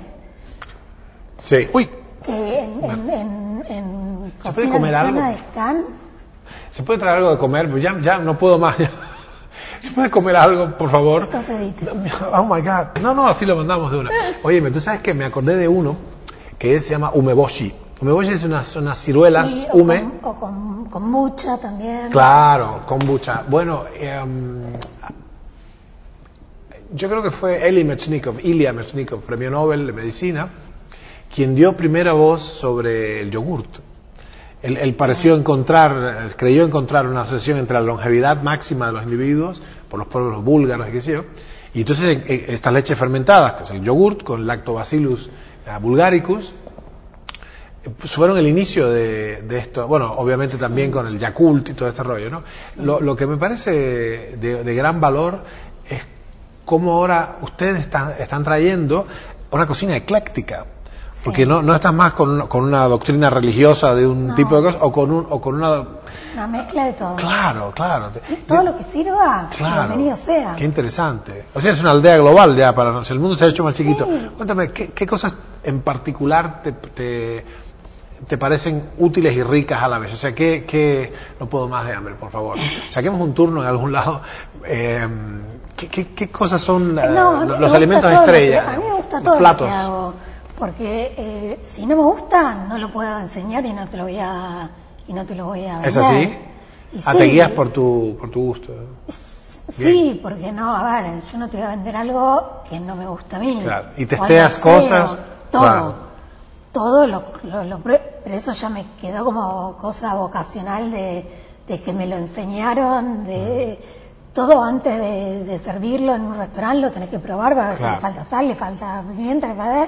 Sí. Uy. Que en, en, en, en ¿Se puede comer algo? Están. ¿Se puede traer algo de comer? Pues ya, ya no puedo más. ¿Se puede comer algo, por favor? Esto se edita. Oh my God. No, no, así lo mandamos de una. Óyeme, tú sabes que me acordé de uno que se llama umeboshi. Umeboshi es unas, unas ciruelas, sí, ume. O con, o con kombucha también. Claro, kombucha. Bueno, um, yo creo que fue Eli Mechnikov, Ilya Mechnikov, premio Nobel de Medicina, quien dio primera voz sobre el yogurt. Él, él pareció encontrar, creyó encontrar una asociación entre la longevidad máxima de los individuos, por los pueblos búlgaros y qué sé yo, y entonces estas leches fermentadas, que es el yogurt, con Lactobacillus bulgaricus, pues fueron el inicio de, de esto, bueno, obviamente también sí, con el Yakult y todo este rollo, ¿no? Sí. Lo, lo que me parece de, de gran valor es cómo ahora ustedes están, están trayendo una cocina ecléctica. Porque sí, no, no estás más con, con una doctrina religiosa de un no, tipo de cosas o con, un, o con una... Una mezcla de todo. Claro, claro. Todo lo que sirva, claro, bienvenido sea. Qué interesante. O sea, es una aldea global ya para nosotros. El mundo se ha hecho más sí, chiquito. Cuéntame, ¿qué, qué cosas en particular te, te, te parecen útiles y ricas a la vez? O sea, ¿qué, qué... No puedo más de hambre, por favor. Saquemos un turno en algún lado. Eh, ¿qué, qué, ¿Qué cosas son la, no, los alimentos estrella? A mí me gusta todo platos. Lo que hago. Porque eh, si no me gusta, no lo puedo enseñar y no te lo voy a, y no te lo voy a vender. ¿Es así? Y ah, sí, te guías por tu, por tu gusto. Sí, bien, porque no, a ver, yo no te voy a vender algo que no me gusta a mí. Claro. Y testeas cosas. Todo, claro, todo lo, lo, lo, pero eso ya me quedó como cosa vocacional de, de que me lo enseñaron, de... Mm. Todo antes de, de servirlo en un restaurante lo tenés que probar para ver claro, si le falta sal, le falta pimienta, le falta...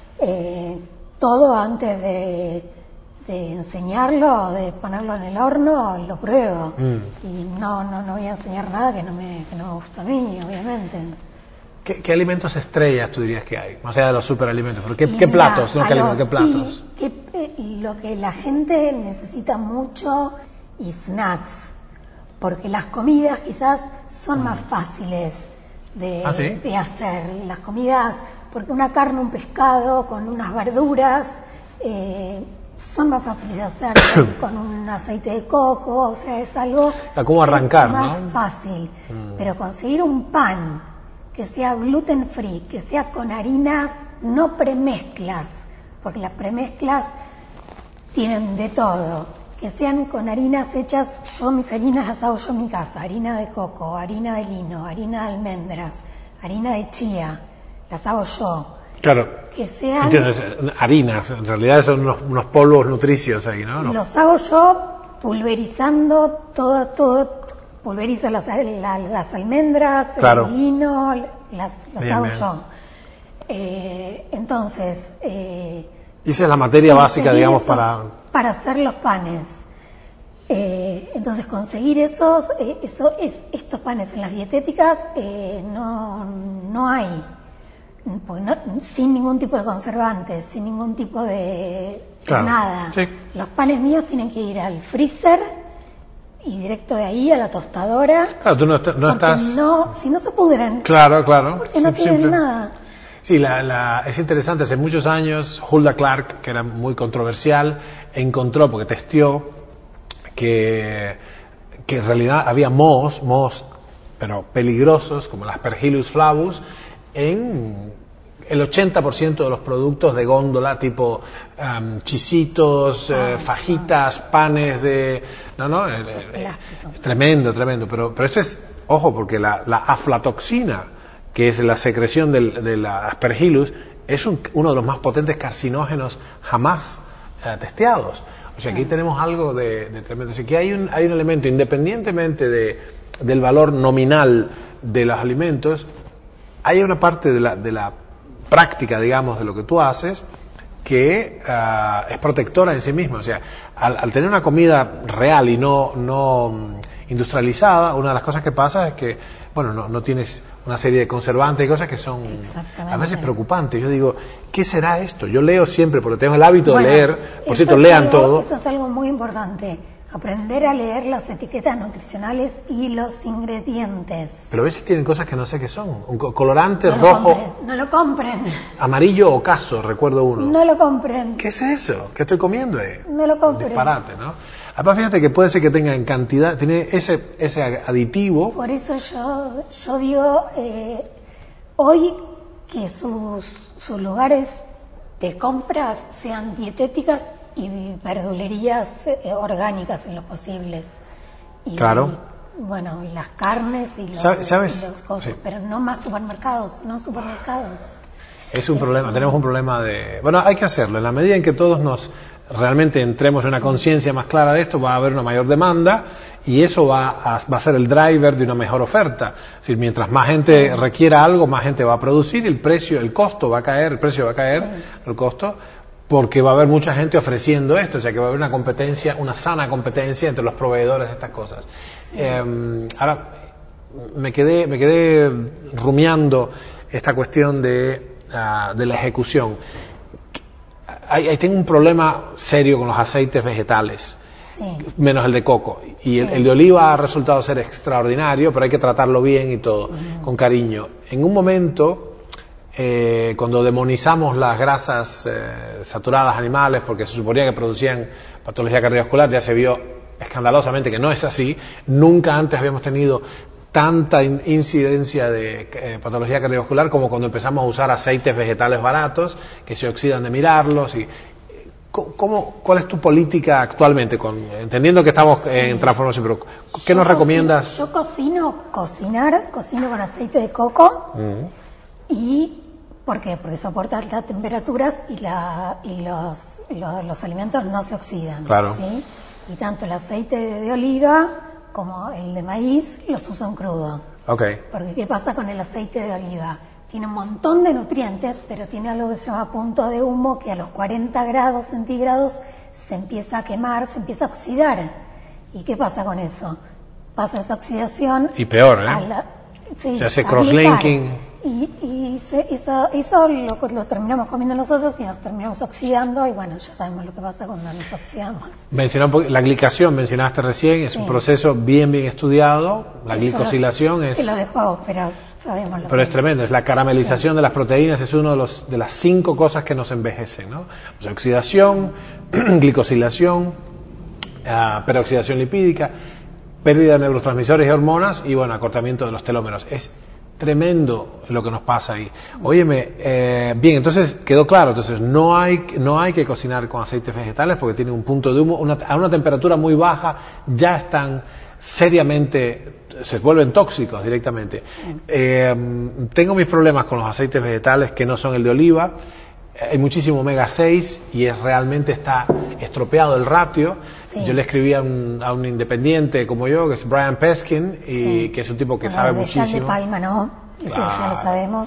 Eh, todo antes de, de enseñarlo, de ponerlo en el horno, lo pruebo. Mm. Y no, no, no voy a enseñar nada que no me, que no me gusta a mí, obviamente. ¿Qué, ¿Qué alimentos estrellas tú dirías que hay? Más allá de los superalimentos. ¿Pero qué, ¿qué platos? No, ¿qué, los, ¿Qué platos? Y, que, y lo que la gente necesita mucho y snacks. Porque las comidas quizás son más fáciles de, ¿Ah, sí? de hacer. Las comidas, porque una carne, un pescado con unas verduras eh, son más fáciles de hacer con, con un aceite de coco, o sea, es algo como arrancar, es más ¿no? fácil. Mm. Pero conseguir un pan que sea gluten free, que sea con harinas, no premezclas, porque las premezclas tienen de todo. Que sean con harinas hechas, yo mis harinas las hago yo en mi casa, harina de coco, harina de lino, harina de almendras, harina de chía, las hago yo. Claro. Que sean... Entiendes, harinas, en realidad son unos, unos polvos nutricios ahí, ¿no? Los hago yo pulverizando todo, todo, pulverizo las, la, las almendras, claro, el lino, las, los bien, hago bien. yo. Eh, entonces... Eh, Esa es la materia básica, digamos, esos, para... Para hacer los panes. Eh, entonces, conseguir esos, eh, eso, es, estos panes en las dietéticas eh, no, no hay. Pues no, sin ningún tipo de conservantes, sin ningún tipo de claro, nada. Sí. Los panes míos tienen que ir al freezer y directo de ahí a la tostadora. Claro, tú no, est- no estás... No, si no se pudren. Claro, claro. Porque no Sí, tienen simple. nada. Sí, la, la, es interesante. Hace muchos años, Hulda Clark, que era muy controversial, encontró, porque testeó, que, que en realidad había mohos, mohos, pero peligrosos, como el Aspergillus flavus, en el ochenta por ciento de los productos de góndola, tipo um, chisitos, Ah, eh, fajitas, panes de... No, no, eh, Es eh, plástico. es tremendo, tremendo. Pero, pero esto es, ojo, porque la, la aflatoxina, que es la secreción del, de la Aspergillus, es un, uno de los más potentes carcinógenos jamás eh, testeados. O sea, aquí tenemos algo de, de tremendo. Así que hay un, hay un elemento, independientemente de, del valor nominal de los alimentos, hay una parte de la, de la práctica, digamos, de lo que tú haces que uh, es protectora en sí misma. O sea, al, al tener una comida real y no, no um, industrializada, una de las cosas que pasa es que, bueno, no, no tienes una serie de conservantes y cosas que son a veces preocupantes. Yo digo, ¿qué será esto? Yo leo siempre, porque tengo el hábito Bueno, de leer, por cierto, es lean algo, todo. Eso es algo muy importante. Aprender a leer las etiquetas nutricionales y los ingredientes. Pero a veces tienen cosas que no sé qué son. Un co- colorante No lo rojo, compren, no lo compren. amarillo ocaso, recuerdo uno. No lo compren. ¿Qué es eso? ¿Qué estoy comiendo? Eh? No lo compren. Disparate, ¿no? Además, fíjate que puede ser que tenga en cantidad, tiene ese, ese aditivo. Por eso yo, yo digo, eh, hoy que sus, sus lugares de compras sean dietéticas y verdulerías eh, orgánicas en lo posibles. Y, Claro. Bueno, las carnes y los, ¿Sabes? y los cosas, Sí. pero no más supermercados, no supermercados. Es un Es problema, un- tenemos un problema de... Bueno, hay que hacerlo. En la medida en que todos nos realmente entremos en una conciencia más clara de esto, va a haber una mayor demanda y eso va a, va a ser el driver de una mejor oferta. Es decir, mientras más gente requiera algo, más gente va a producir y el precio, el costo va a caer, el precio va a caer, el costo, porque va a haber mucha gente ofreciendo esto, o sea que va a haber una competencia, una sana competencia entre los proveedores de estas cosas. Sí. Eh, ahora, me quedé, me quedé rumiando esta cuestión de, uh, de la ejecución. Ahí, ahí tengo un problema serio con los aceites vegetales, Sí. menos el de coco. Y el, Sí. el de oliva ha resultado ser extraordinario, pero hay que tratarlo bien y todo, uh-huh. con cariño. En un momento, eh, cuando demonizamos las grasas eh, saturadas animales, porque se suponía que producían patología cardiovascular, ya se vio escandalosamente que no es así. Nunca antes habíamos tenido tanta in- incidencia de eh, patología cardiovascular como cuando empezamos a usar aceites vegetales baratos que se oxidan de mirarlos. Y, ¿cómo, ¿Cuál es tu política actualmente? Con, entendiendo que estamos sí. en transformación, pero ¿qué yo nos recomiendas? Cocino, yo cocino, cocinar, cocino con aceite de coco mm. y ¿por qué? Porque soporta altas temperaturas y, la, y los, los, los alimentos no se oxidan. Claro. ¿sí? Y tanto el aceite de, de oliva como el de maíz los uso en crudo. Okay. Porque ¿qué pasa con el aceite de oliva? Tiene un montón de nutrientes, pero tiene algo que se llama punto de humo, que a los cuarenta grados centígrados se empieza a quemar, se empieza a oxidar. ¿Y qué pasa con eso? Pasa esta oxidación... Y peor, ¿eh? A la, sí, se hace cross-linking. Y, y se, eso, eso lo, lo terminamos comiendo nosotros y nos terminamos oxidando y bueno, ya sabemos lo que pasa cuando nos oxidamos. Mencionó la glicación, mencionaste recién, es sí. un proceso bien bien estudiado, la eso glicosilación lo, es... Que lo dejó, pero sabemos lo Pero que es tremendo, es la caramelización sí. de las proteínas, es uno de, los, de las cinco cosas que nos envejecen, ¿no? O sea, oxidación, glicosilación, uh, peroxidación lipídica, pérdida de neurotransmisores y hormonas y bueno, acortamiento de los telómeros. Es tremendo lo que nos pasa ahí. Óyeme, eh, bien, entonces quedó claro, entonces no hay, no hay que cocinar con aceites vegetales porque tienen un punto de humo, una, a una temperatura muy baja ya están seriamente, se vuelven tóxicos directamente. Sí. Eh, tengo mis problemas con los aceites vegetales que no son el de oliva, hay muchísimo omega seis y es realmente está estropeado el ratio. Sí. Yo le escribí a un, a un independiente como yo, que es Brian Peskin, y sí. que es un tipo que bueno, sabe muchísimo. De palma, ¿no? Eso claro. ya lo sabemos.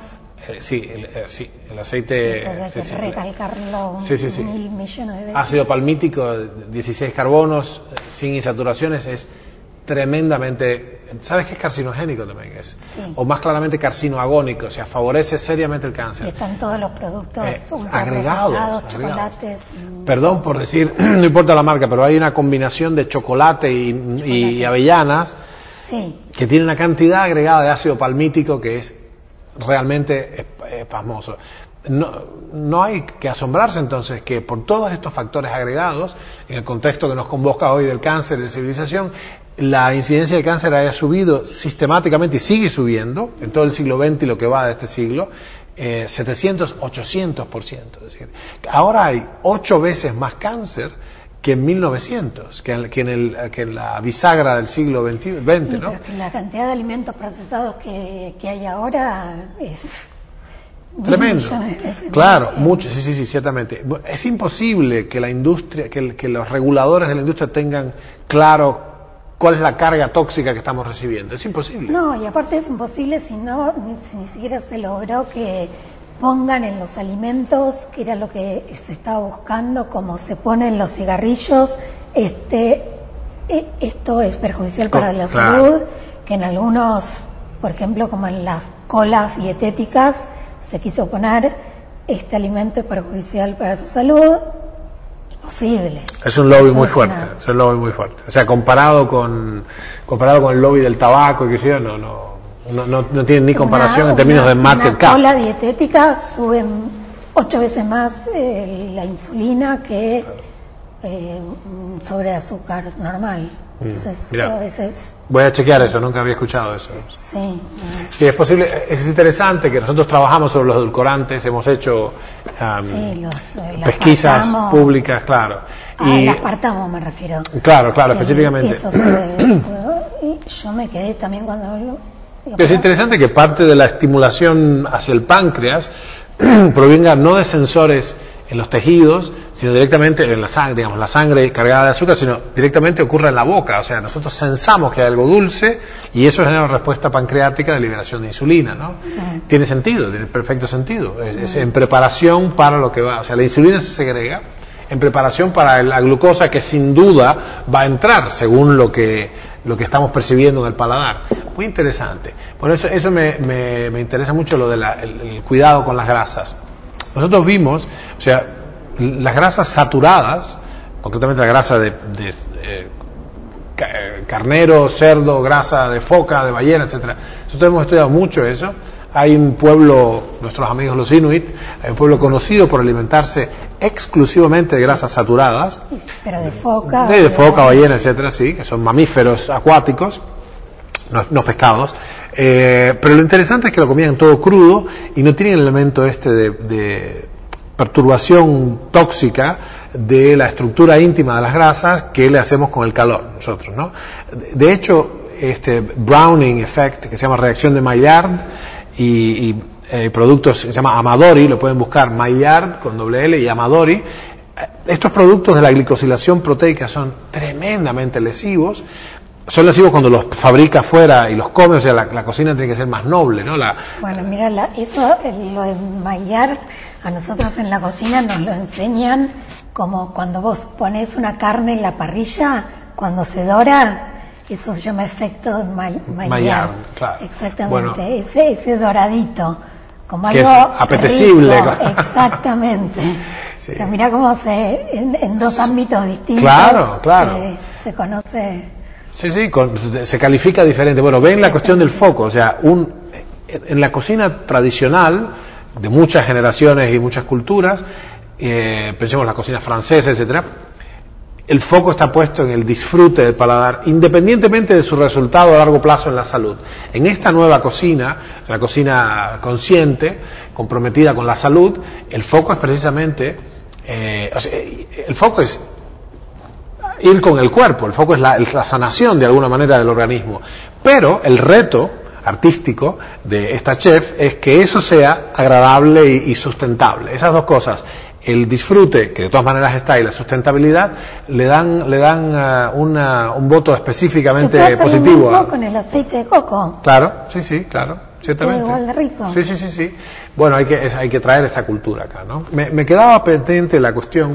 Eh, sí, el, eh, sí, el aceite... Eso hay sí, que sí, recalcarlo sí, sí, sí. mil millones de veces. Ácido palmítico, dieciséis carbonos, sin insaturaciones, es tremendamente... ¿Sabes qué es carcinogénico también? Es? Sí. O más claramente carcinoagónico, o sea, favorece seriamente el cáncer. Y están todos los productos Eh, ultraprocesados, agregados, chocolates. agregados. Perdón por decir, no importa la marca, pero hay una combinación de chocolate y, y avellanas sí. que tiene una cantidad agregada de ácido palmítico que es realmente pasmoso. No, no hay que asombrarse entonces que por todos estos factores agregados, en el contexto que nos convoca hoy del cáncer y de civilización, la incidencia de cáncer haya subido sistemáticamente y sigue subiendo en todo el siglo veinte y lo que va de este siglo, eh, setecientos, ochocientos por ciento. Es decir, ahora hay ocho veces más cáncer que en mil novecientos, que en, que en, el, que en la bisagra del siglo veinte, sí, ¿no? Pero es que la cantidad de alimentos procesados que, que hay ahora es... Tremendo. Claro, mucho, sí, sí, sí, ciertamente. Es imposible que la industria, que, que los reguladores de la industria tengan claro cuál es la carga tóxica que estamos recibiendo. Es imposible. No, y aparte es imposible si no, ni, si ni siquiera se logró que pongan en los alimentos, que era lo que se estaba buscando, como se ponen los cigarrillos, este, esto es perjudicial para la claro. salud, que en algunos, por ejemplo, como en las colas dietéticas, se quiso poner este alimento es perjudicial para su salud. Imposible. Es un lobby Eso muy es fuerte, una... es un lobby muy fuerte. O sea, comparado con comparado con el lobby del tabaco y que sea, no, no, no, no, no tiene ni comparación una, en términos una, de market cap. Una cola dietética sube ocho veces más eh, la insulina que eh, sobre azúcar normal. Entonces, Mira, a veces... Voy a chequear eso, nunca había escuchado eso. Sí. Sí, es posible, es interesante que nosotros trabajamos sobre los edulcorantes, hemos hecho um, sí, los, pesquisas aspartamo, públicas, claro. Ah, y, el aspartamo me refiero. Claro, claro, que específicamente. Eso sube, sube, y yo me quedé también cuando hablo. Digo, es interesante que parte de la estimulación hacia el páncreas provenga no de sensores en los tejidos, sino directamente en la sangre, digamos, la sangre cargada de azúcar, sino directamente ocurre en la boca. O sea, nosotros sensamos que hay algo dulce y eso genera una respuesta pancreática de liberación de insulina, ¿no? Uh-huh. Tiene sentido, tiene perfecto sentido. Es, uh-huh. es en preparación para lo que va. O sea, la insulina se segrega en preparación para la glucosa que sin duda va a entrar según lo que lo que estamos percibiendo en el paladar. Muy interesante. Por eso eso me, me, me interesa mucho lo del el cuidado con las grasas. Nosotros vimos, o sea, las grasas saturadas, concretamente la grasa de, de eh, carnero, cerdo, grasa de foca, de ballena, etcétera. Nosotros hemos estudiado mucho eso. Hay un pueblo, nuestros amigos los Inuit, hay un pueblo conocido por alimentarse exclusivamente de grasas saturadas. Pero de foca. De, de foca, ballena, etcétera, sí, que son mamíferos acuáticos, no, no pescados. Eh, pero lo interesante es que lo comían todo crudo y no tienen el elemento este de, de perturbación tóxica de la estructura íntima de las grasas que le hacemos con el calor nosotros, ¿no? De hecho, este Browning effect, que se llama reacción de Maillard, y, y eh, productos que se llama Amadori, lo pueden buscar, Maillard con doble L y Amadori. Estos productos de la glicosilación proteica son tremendamente lesivos. Son lesivos cuando los fabrica fuera y los come, o sea, la, la cocina tiene que ser más noble, ¿no? La, bueno, mira, la, eso, lo de Maillard, a nosotros en la cocina nos lo enseñan como cuando vos pones una carne en la parrilla, cuando se dora, eso se llama efecto Maillard. Maillard, claro. Exactamente, bueno, ese, ese doradito, como que algo es apetecible. Rico, exactamente. Sí. Pero mira cómo se, en, en dos ámbitos distintos, claro, claro. Se, se conoce... Sí, sí, con, se califica diferente. Bueno, ven la cuestión del foco, o sea, un, en la cocina tradicional de muchas generaciones y muchas culturas, eh, pensemos en la cocina francesa, etcétera, el foco está puesto en el disfrute del paladar, independientemente de su resultado a largo plazo en la salud. En esta nueva cocina, la cocina consciente, comprometida con la salud, el foco es precisamente, eh, o sea, el foco es ir con el cuerpo, el foco es la, la sanación de alguna manera del organismo. Pero el reto artístico de esta chef es que eso sea agradable y, y sustentable. Esas dos cosas, el disfrute, que de todas maneras está, y la sustentabilidad, le dan le dan uh, una, un voto específicamente positivo. A... con el aceite de coco. Claro, sí, sí, claro, ciertamente. Igual de rico. Sí, sí, sí, sí. Bueno, hay que hay que traer esta cultura acá, ¿no? Me, me quedaba pendiente la cuestión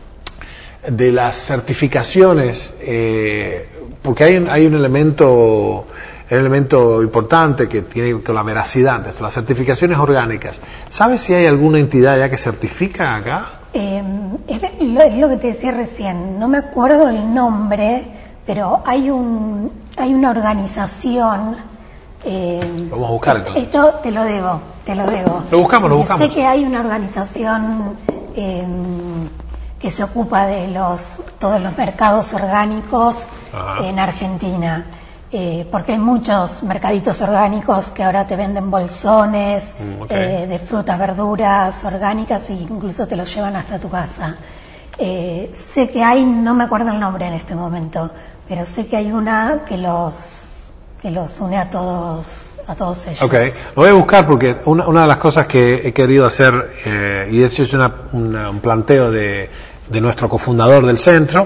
de las certificaciones, eh, porque hay hay un elemento un elemento importante que tiene que ver con la veracidad de esto, las certificaciones orgánicas. ¿Sabes si hay alguna entidad ya que certifica acá? Eh, es, lo, es lo que te decía recién, no me acuerdo el nombre, pero hay un hay una organización. Eh, Vamos a buscar entonces. Esto te lo debo, te lo debo. Lo buscamos, lo buscamos. Sé que hay una organización eh, que se ocupa de los todos los mercados orgánicos. Ajá. En Argentina. Eh, porque hay muchos mercaditos orgánicos que ahora te venden bolsones mm, okay. eh, de frutas, verduras orgánicas e incluso te los llevan hasta tu casa. Eh, sé que hay, no me acuerdo el nombre en este momento, pero sé que hay una que los que los une a todos a todos ellos. Ok, lo voy a buscar porque una, una de las cosas que he querido hacer, eh, y eso es una, una, un planteo de, de nuestro cofundador del centro,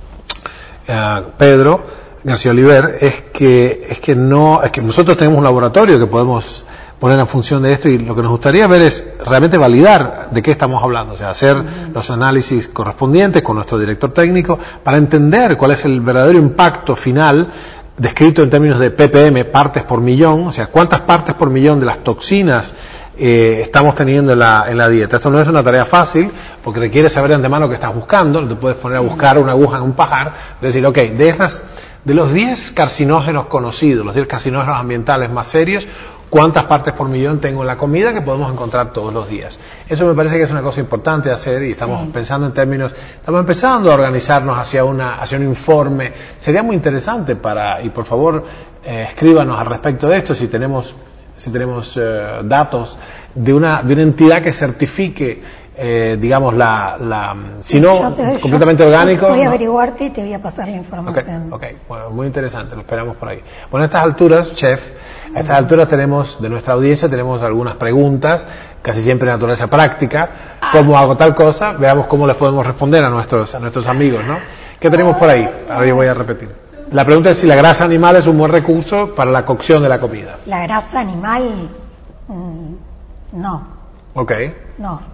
uh, Pedro García Oliver, es que es que no es que nosotros tenemos un laboratorio que podemos poner en función de esto, y lo que nos gustaría ver es realmente validar de qué estamos hablando, o sea, hacer uh-huh. los análisis correspondientes con nuestro director técnico para entender cuál es el verdadero impacto final descrito en términos de P P M, partes por millón, o sea, cuántas partes por millón de las toxinas eh, estamos teniendo en la, en la dieta. Esto no es una tarea fácil, porque requiere saber de antemano qué estás buscando, no te puedes poner a buscar una aguja en un pajar, es decir, ok, de estas de los diez carcinógenos conocidos, los diez carcinógenos ambientales más serios, ¿cuántas partes por millón tengo en la comida que podemos encontrar todos los días? Eso me parece que es una cosa importante de hacer, y estamos sí. pensando en términos, estamos empezando a organizarnos hacia una hacia un informe. Sería muy interesante para, y por favor eh, escríbanos al respecto de esto, si tenemos si tenemos eh, datos de una de una entidad que certifique Eh, digamos la, la sí, si no te, completamente yo, orgánico. Yo voy a ¿no? averiguarte y te voy a pasar la información. Ok, okay. Bueno, muy interesante, lo esperamos por ahí. Bueno, a estas alturas, chef, a estas alturas tenemos, de nuestra audiencia, tenemos algunas preguntas, casi siempre de naturaleza práctica, cómo hago tal cosa, veamos cómo les podemos responder a nuestros, a nuestros amigos, ¿no? ¿Qué tenemos por ahí? Ahora yo voy a repetir. La pregunta es si la grasa animal es un buen recurso para la cocción de la comida. La grasa animal, mmm, no. Ok. No.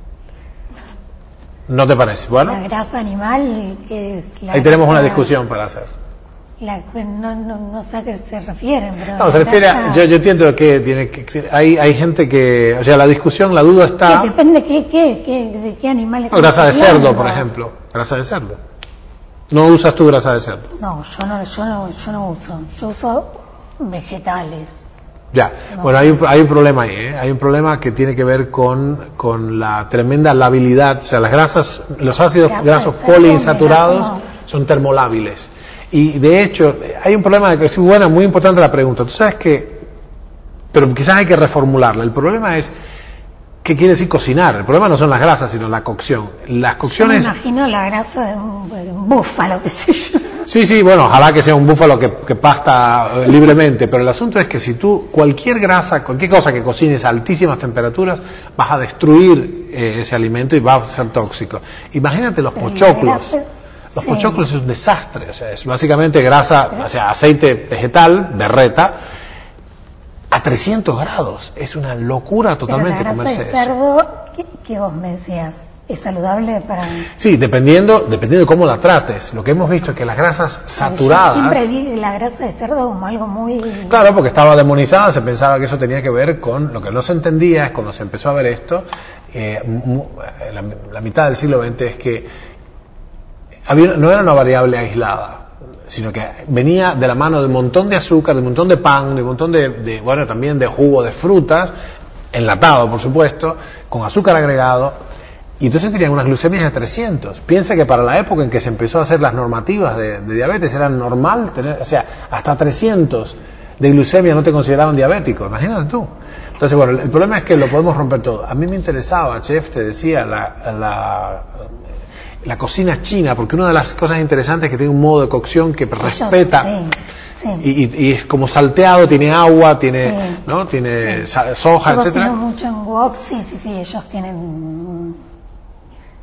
¿No te parece? Bueno. La grasa animal, que es la ahí tenemos grasa, una discusión para hacer. La, no, no, no sé a qué se refieren, pero... No, se refiere a, yo, yo entiendo que tiene que, hay, hay gente que, o sea, la discusión, la duda está... Sí, depende de qué, qué, qué, de qué animal... No, grasa de cerdo, por ejemplo. Grasa de cerdo. ¿No usas tú grasa de cerdo? No, yo no, yo no, yo no uso. Yo uso vegetales. Ya, no bueno, sé. hay un, hay un problema ahí, ¿eh? Hay un problema que tiene que ver con, con la tremenda labilidad, o sea, las grasas, los ácidos Grasa grasos poliinsaturados como... son termolábiles. Y de hecho, hay un problema que es buena, muy importante la pregunta. Tú sabes que, pero quizás hay que reformularla. El problema es, ¿qué quiere decir cocinar? El problema no son las grasas, sino la cocción. Las cocciones... Yo me imagino la grasa de un, de un búfalo, qué sé yo. Sí, sí, bueno, ojalá que sea un búfalo que, que pasta eh, libremente, pero el asunto es que si tú, cualquier grasa, cualquier cosa que cocines a altísimas temperaturas, vas a destruir eh, ese alimento y va a ser tóxico. Imagínate los pero pochoclos. Grasa, los sí. pochoclos es un desastre, o sea, es básicamente grasa, o sea, aceite vegetal, berreta, a trescientos grados. Es una locura totalmente comerse eso. La grasa de cerdo, ¿qué, qué vos me decías? ¿Es saludable para...? Sí, dependiendo dependiendo de cómo la trates. Lo que hemos visto es que las grasas saturadas... Yo siempre vi la grasa de cerdo como algo muy... Claro, porque estaba demonizada, se pensaba que eso tenía que ver con... Lo que no se entendía es cuando se empezó a ver esto, eh, la, la mitad del siglo veinte, es que había, no era una variable aislada, sino que venía de la mano de un montón de azúcar, de un montón de pan, de un montón de, de bueno, también de jugo de frutas, enlatado, por supuesto, con azúcar agregado. Y entonces tenían unas glucemias de trescientos. Piensa que para la época en que se empezó a hacer las normativas de, de diabetes era normal tener, o sea, hasta trescientos de glucemia no te consideraban diabético, imagínate tú. Entonces, bueno, el problema es que lo podemos romper todo. A mí me interesaba, chef, te decía, la, la, la cocina china, porque una de las cosas interesantes es que tiene un modo de cocción que respeta... Sí. Sí. Y, y, y es como salteado, tiene agua, tiene, sí. ¿no? Tiene sí. soja, Yo etcétera. cocino mucho en wok, sí, sí, sí, ellos tienen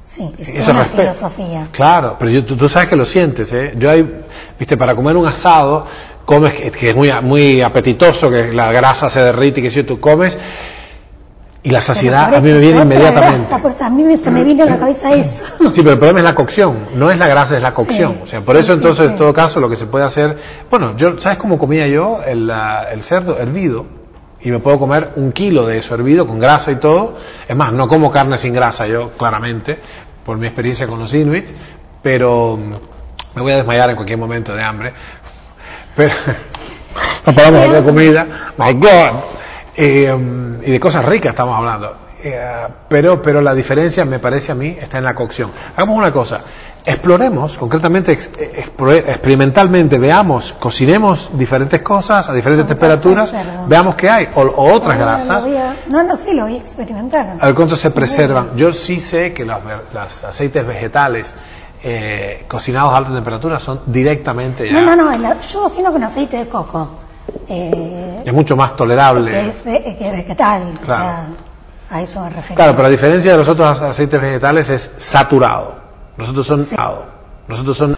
Sí, es Eso una respeto. filosofía. Claro, pero yo, tú, tú sabes que lo sientes, ¿eh? Yo hay, viste, para comer un asado, comes, que, que es muy, muy apetitoso, que la grasa se derrite y que si tú comes, y la saciedad a mí me viene inmediatamente. Grasa, por eso a mí me, se me vino a la cabeza eso. Sí, pero el problema es la cocción, no es la grasa, es la cocción. Sí, o sea, por sí, eso sí, entonces sí. en todo caso lo que se puede hacer, bueno, yo, ¿sabes cómo comía yo el, la- el cerdo hervido? Y me puedo comer un kilo de eso hervido con grasa y todo. Es más, no como carne sin grasa yo, claramente, por mi experiencia con los inuit, pero mm, me voy a desmayar en cualquier momento de hambre. Pero no paramos de hablar de comida, my God. Eh, um, y de cosas ricas estamos hablando. Eh, pero, pero la diferencia me parece a mí está en la cocción. Hagamos una cosa, exploremos concretamente, ex, expro, experimentalmente, veamos, cocinemos diferentes cosas a diferentes Como temperaturas, grasa de cerdo. veamos qué hay, o, o otras Ah, lo grasas, voy a- no, no, sí, lo voy a experimentar. a ver cuánto se preservan. Yo sí sé que los, los aceites vegetales eh, cocinados a alta temperatura son directamente ya, No, no, no, el- yo cocino con aceite de coco. Eh, es mucho más tolerable. que es, ve- que es vegetal, o Claro. sea, a eso me refiero. Claro, pero a diferencia de los otros aceites vegetales es saturado. Nosotros son, nosotros son